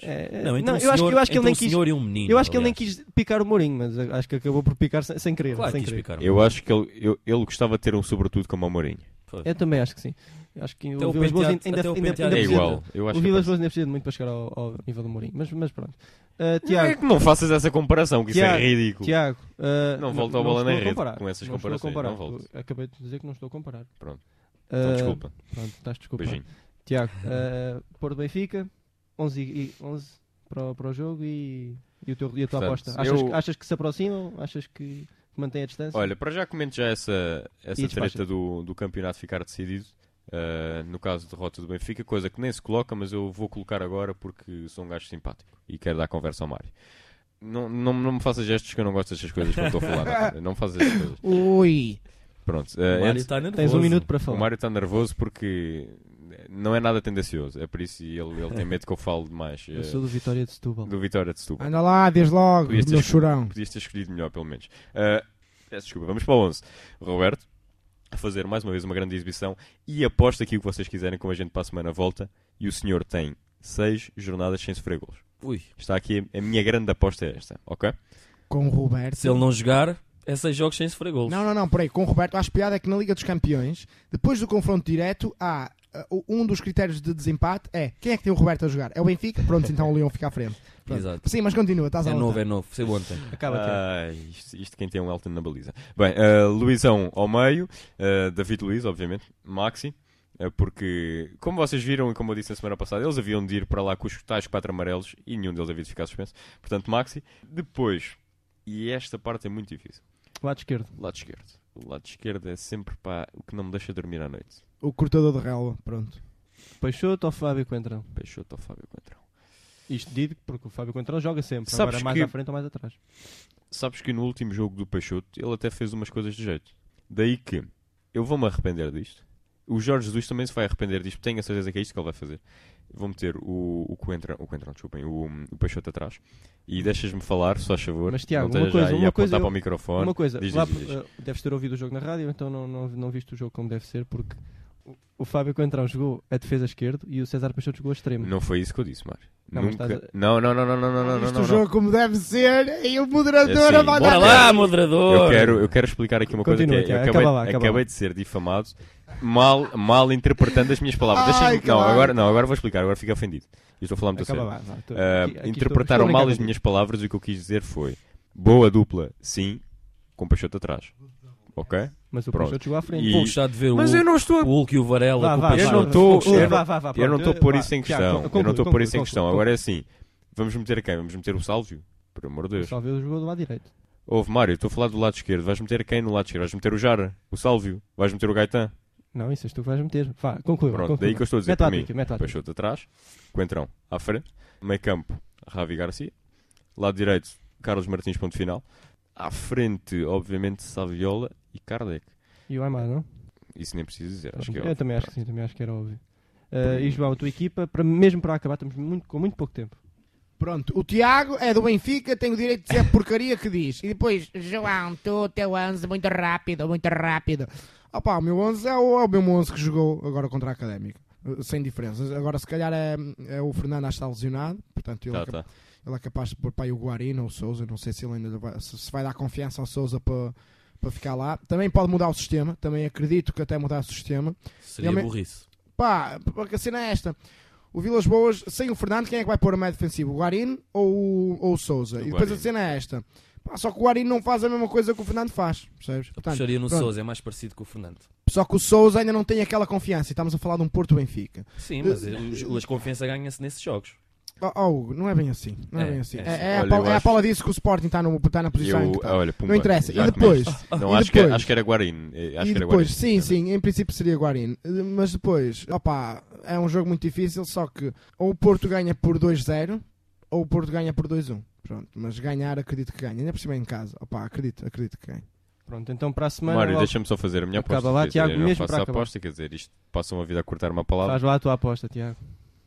Eu acho que ele nem quis. E um menino, eu acho que ele nem quis picar o Mourinho, mas acho que acabou por picar sem querer. Claro, sem quis querer. picar. Eu acho que ele gostava de ter um sobretudo como o Mourinho. Eu também acho que sim. Acho que Até o Vilas Boas ainda É igual. Eu acho o Vilas Boas ainda precisa de muito para chegar ao nível do Mourinho. Mas pronto. Tiago, é que não faças essa comparação, que Tiago, isso é ridículo. Tiago, não volta a bola na rede com essas comparações. Não volto. Acabei de dizer que não estou a comparar. Pronto. Então desculpa. Pronto, estás desculpado. Beijinho. Tiago, Porto Benfica, 11 para o jogo e a tua Portanto, aposta. Achas que se aproximam? Achas que mantém a distância? Olha, para já comento já essa treta do campeonato ficar decidido. No caso de derrota do Benfica, coisa que nem se coloca, mas eu vou colocar agora porque sou um gajo simpático e quero dar conversa ao Mário. Não me faças gestos que eu não gosto destas coisas quando estou a falar. Não me faças estas coisas. Ui! Pronto. O Mário está nervoso. Tens um minuto para falar. O Mário está nervoso porque não é nada tendencioso. É por isso que ele tem medo que eu fale demais. Eu sou do Vitória de Setúbal. Do Vitória de Setúbal. Anda lá, desde logo, meu chorão. Podias ter escolhido melhor, pelo menos. Peço desculpa, vamos para o 11. Roberto, a fazer mais uma vez uma grande exibição e aposta aqui o que vocês quiserem, como a gente para a semana volta. E o senhor tem 6 jornadas sem sofrer golos. Ui. Está aqui, a minha grande aposta é esta, ok? Com o Roberto. Se ele não jogar, é 6 jogos sem sofrer golos. Não, por aí. Com o Roberto, acho piada é que na Liga dos Campeões, depois do confronto direto, há um dos critérios de desempate é quem é que tem o Roberto a jogar? É o Benfica? Pronto, então o Leão fica à frente. Pronto. Exato. Sim, mas continua, estás a É novo. Foi ontem. Acaba isto quem tem um Elton na baliza. Bem, Luizão ao meio, David Luiz, obviamente, Maxi, porque, como vocês viram e como eu disse na semana passada, eles haviam de ir para lá com os tais 4 amarelos e nenhum deles havia de ficar suspenso. Portanto, Maxi. Depois, e esta parte é muito difícil. Lado esquerdo. O lado esquerdo é sempre o que não me deixa dormir à noite. O cortador de relva, pronto. Peixoto ou Fábio Coentrão? Peixoto ou Fábio Coentrão? Isto dito porque o Fábio Coentrão joga sempre. Sabes agora mais à frente ou mais atrás. Sabes que no último jogo do Peixoto ele até fez umas coisas de jeito. Daí que eu vou-me arrepender disto. O Jorge Jesus também se vai arrepender disto. Tenho a certeza que é isto que ele vai fazer. Vou meter o Coentrão, desculpem, o Peixoto atrás. E deixas-me falar, só a favor. Mas Tiago, não uma coisa para o microfone. Uma coisa, diz. deves ter ouvido o jogo na rádio, então não viste o jogo como deve ser, porque o Fábio Coentrão jogou a defesa esquerda e o César Peixoto jogou a extremo. Não foi isso que eu disse, Mário. Não, Nunca. Não. Isto o jogo como deve ser e o moderador a mandar. Bora lá, moderador! Eu quero explicar aqui uma coisa que é. Acabei de ser difamado, mal interpretando as minhas palavras. Agora vou explicar, agora fico ofendido. Eu estou a falar muito sério. Interpretaram mal as minhas palavras e o que eu quis dizer foi boa dupla, sim, com Peixoto atrás. Ok? Mas o Peixoto jogou à frente. Vou gostar de ver o Hulk e o Varela com o Peixoto. Eu não estou a pôr isso em questão. Agora é assim, vamos meter quem? Vamos meter o Sálvio? Por amor de Deus. O Sálvio jogou do lado direito. Mário, eu estou a falar do lado esquerdo. Vais meter quem no lado esquerdo? Vais meter o Jara, o Sálvio? Vais meter o Gaetan? Não, isso és tu que vais meter. Conclui. Daí que eu estou a dizer para mim. Peixoto atrás, Coentrão à frente, meio campo, Ravi Garcia, lado direito, Carlos Martins, ponto final. À frente, obviamente, Saviola e Kardec. E o Aymar, não? Isso nem preciso dizer, acho que é Eu óbvio. também acho que sim, também acho que era óbvio. E João, a tua equipa, mesmo para acabar, estamos com muito pouco tempo. Pronto, o Tiago é do Benfica, tem o direito de dizer a porcaria que diz. E depois, João, tu, teu 11, muito rápido. Opa, o meu 11 é o meu 11 que jogou agora contra a Académica. Sem diferenças. Agora, se calhar, é o Fernando a estar lesionado. Portanto, ele é capaz de pôr para aí o Guarino ou o Sousa. Não sei se ele ainda vai dar confiança ao Sousa para ficar lá. Também pode mudar o sistema. Também acredito que até mudar o sistema. Seria burrice. Pá, porque a cena é esta. O Vilas Boas, sem o Fernando, quem é que vai pôr a médio defensivo? O Guarino ou o Sousa? E depois a cena é esta. Pá, só que o Guarino não faz a mesma coisa que o Fernando faz, percebes? Eu puxaria no Sousa, é mais parecido com o Fernando. Só que o Sousa ainda não tem aquela confiança. E estamos a falar de um Porto Benfica. Sim, mas a confiança ganha-se nesses jogos. Não é bem assim. Não é bem assim. A Paula disse que o Sporting está na posição em que está. Não interessa. E depois? Acho que era Guarino. E depois, sim, em princípio seria Guarino. Mas depois, é um jogo muito difícil, só que ou o Porto ganha por 2-0 ou o Porto ganha por 2-1. Pronto, mas ganhar acredito que ganha. Ainda por cima em casa. Acredito que ganha. Pronto, então para a semana... Mário, deixa-me só fazer a minha aposta. Lá, Tiago, eu não faço a aposta, quer dizer, isto passa uma vida a cortar uma palavra. Faz lá a tua aposta, Tiago.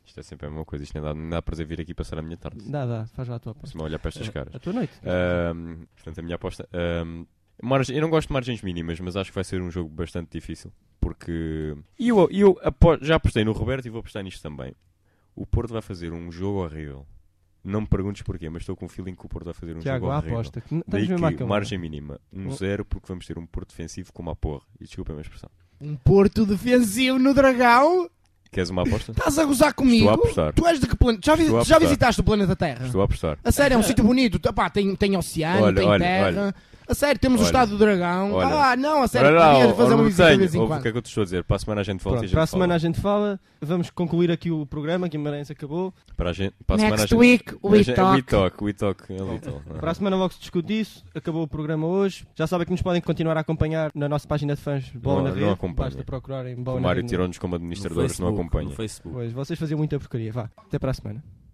Isto é sempre a mesma coisa. Isto não dá prazer vir aqui passar a minha tarde. Dá. Faz lá a tua aposta. Se me olhar para estas caras. A tua noite. Portanto, a minha aposta... eu não gosto de margens mínimas, mas acho que vai ser um jogo bastante difícil. Porque... eu já apostei no Roberto e vou apostar nisto também. O Porto vai fazer um jogo horrível. Não me perguntes porquê, mas estou com um feeling que o Porto vai fazer um jogo horrível. Aposta. Daí que margem mínima 1-0, porque vamos ter um Porto defensivo como a porra. E desculpa a minha expressão. Um Porto defensivo no Dragão? Queres uma aposta? Estás a gozar comigo? Estou a apostar. Tu és de que planeta? Já visitaste o planeta Terra? Estou a apostar. A sério, é um sítio bonito. Tem oceano, tem terra. A sério, temos o Estado do Dragão. Não, a sério, queria fazer uma visita de vez em quando. O que é que eu te estou a dizer? Para a semana a gente volta. Para a semana a gente fala. Vamos concluir aqui o programa. Guimarães acabou. Para a Next semana week, we talk. We talk a little. Para a semana logo se discute isso. Acabou o programa hoje. Já sabem que nos podem continuar a acompanhar na nossa página de fãs Bola na Rede. Não acompanha. Basta procurarem Bola na Rede. O Mário tirou-nos como administradores, não acompanha. Pois, vocês faziam muita porcaria. Vá, até para a semana.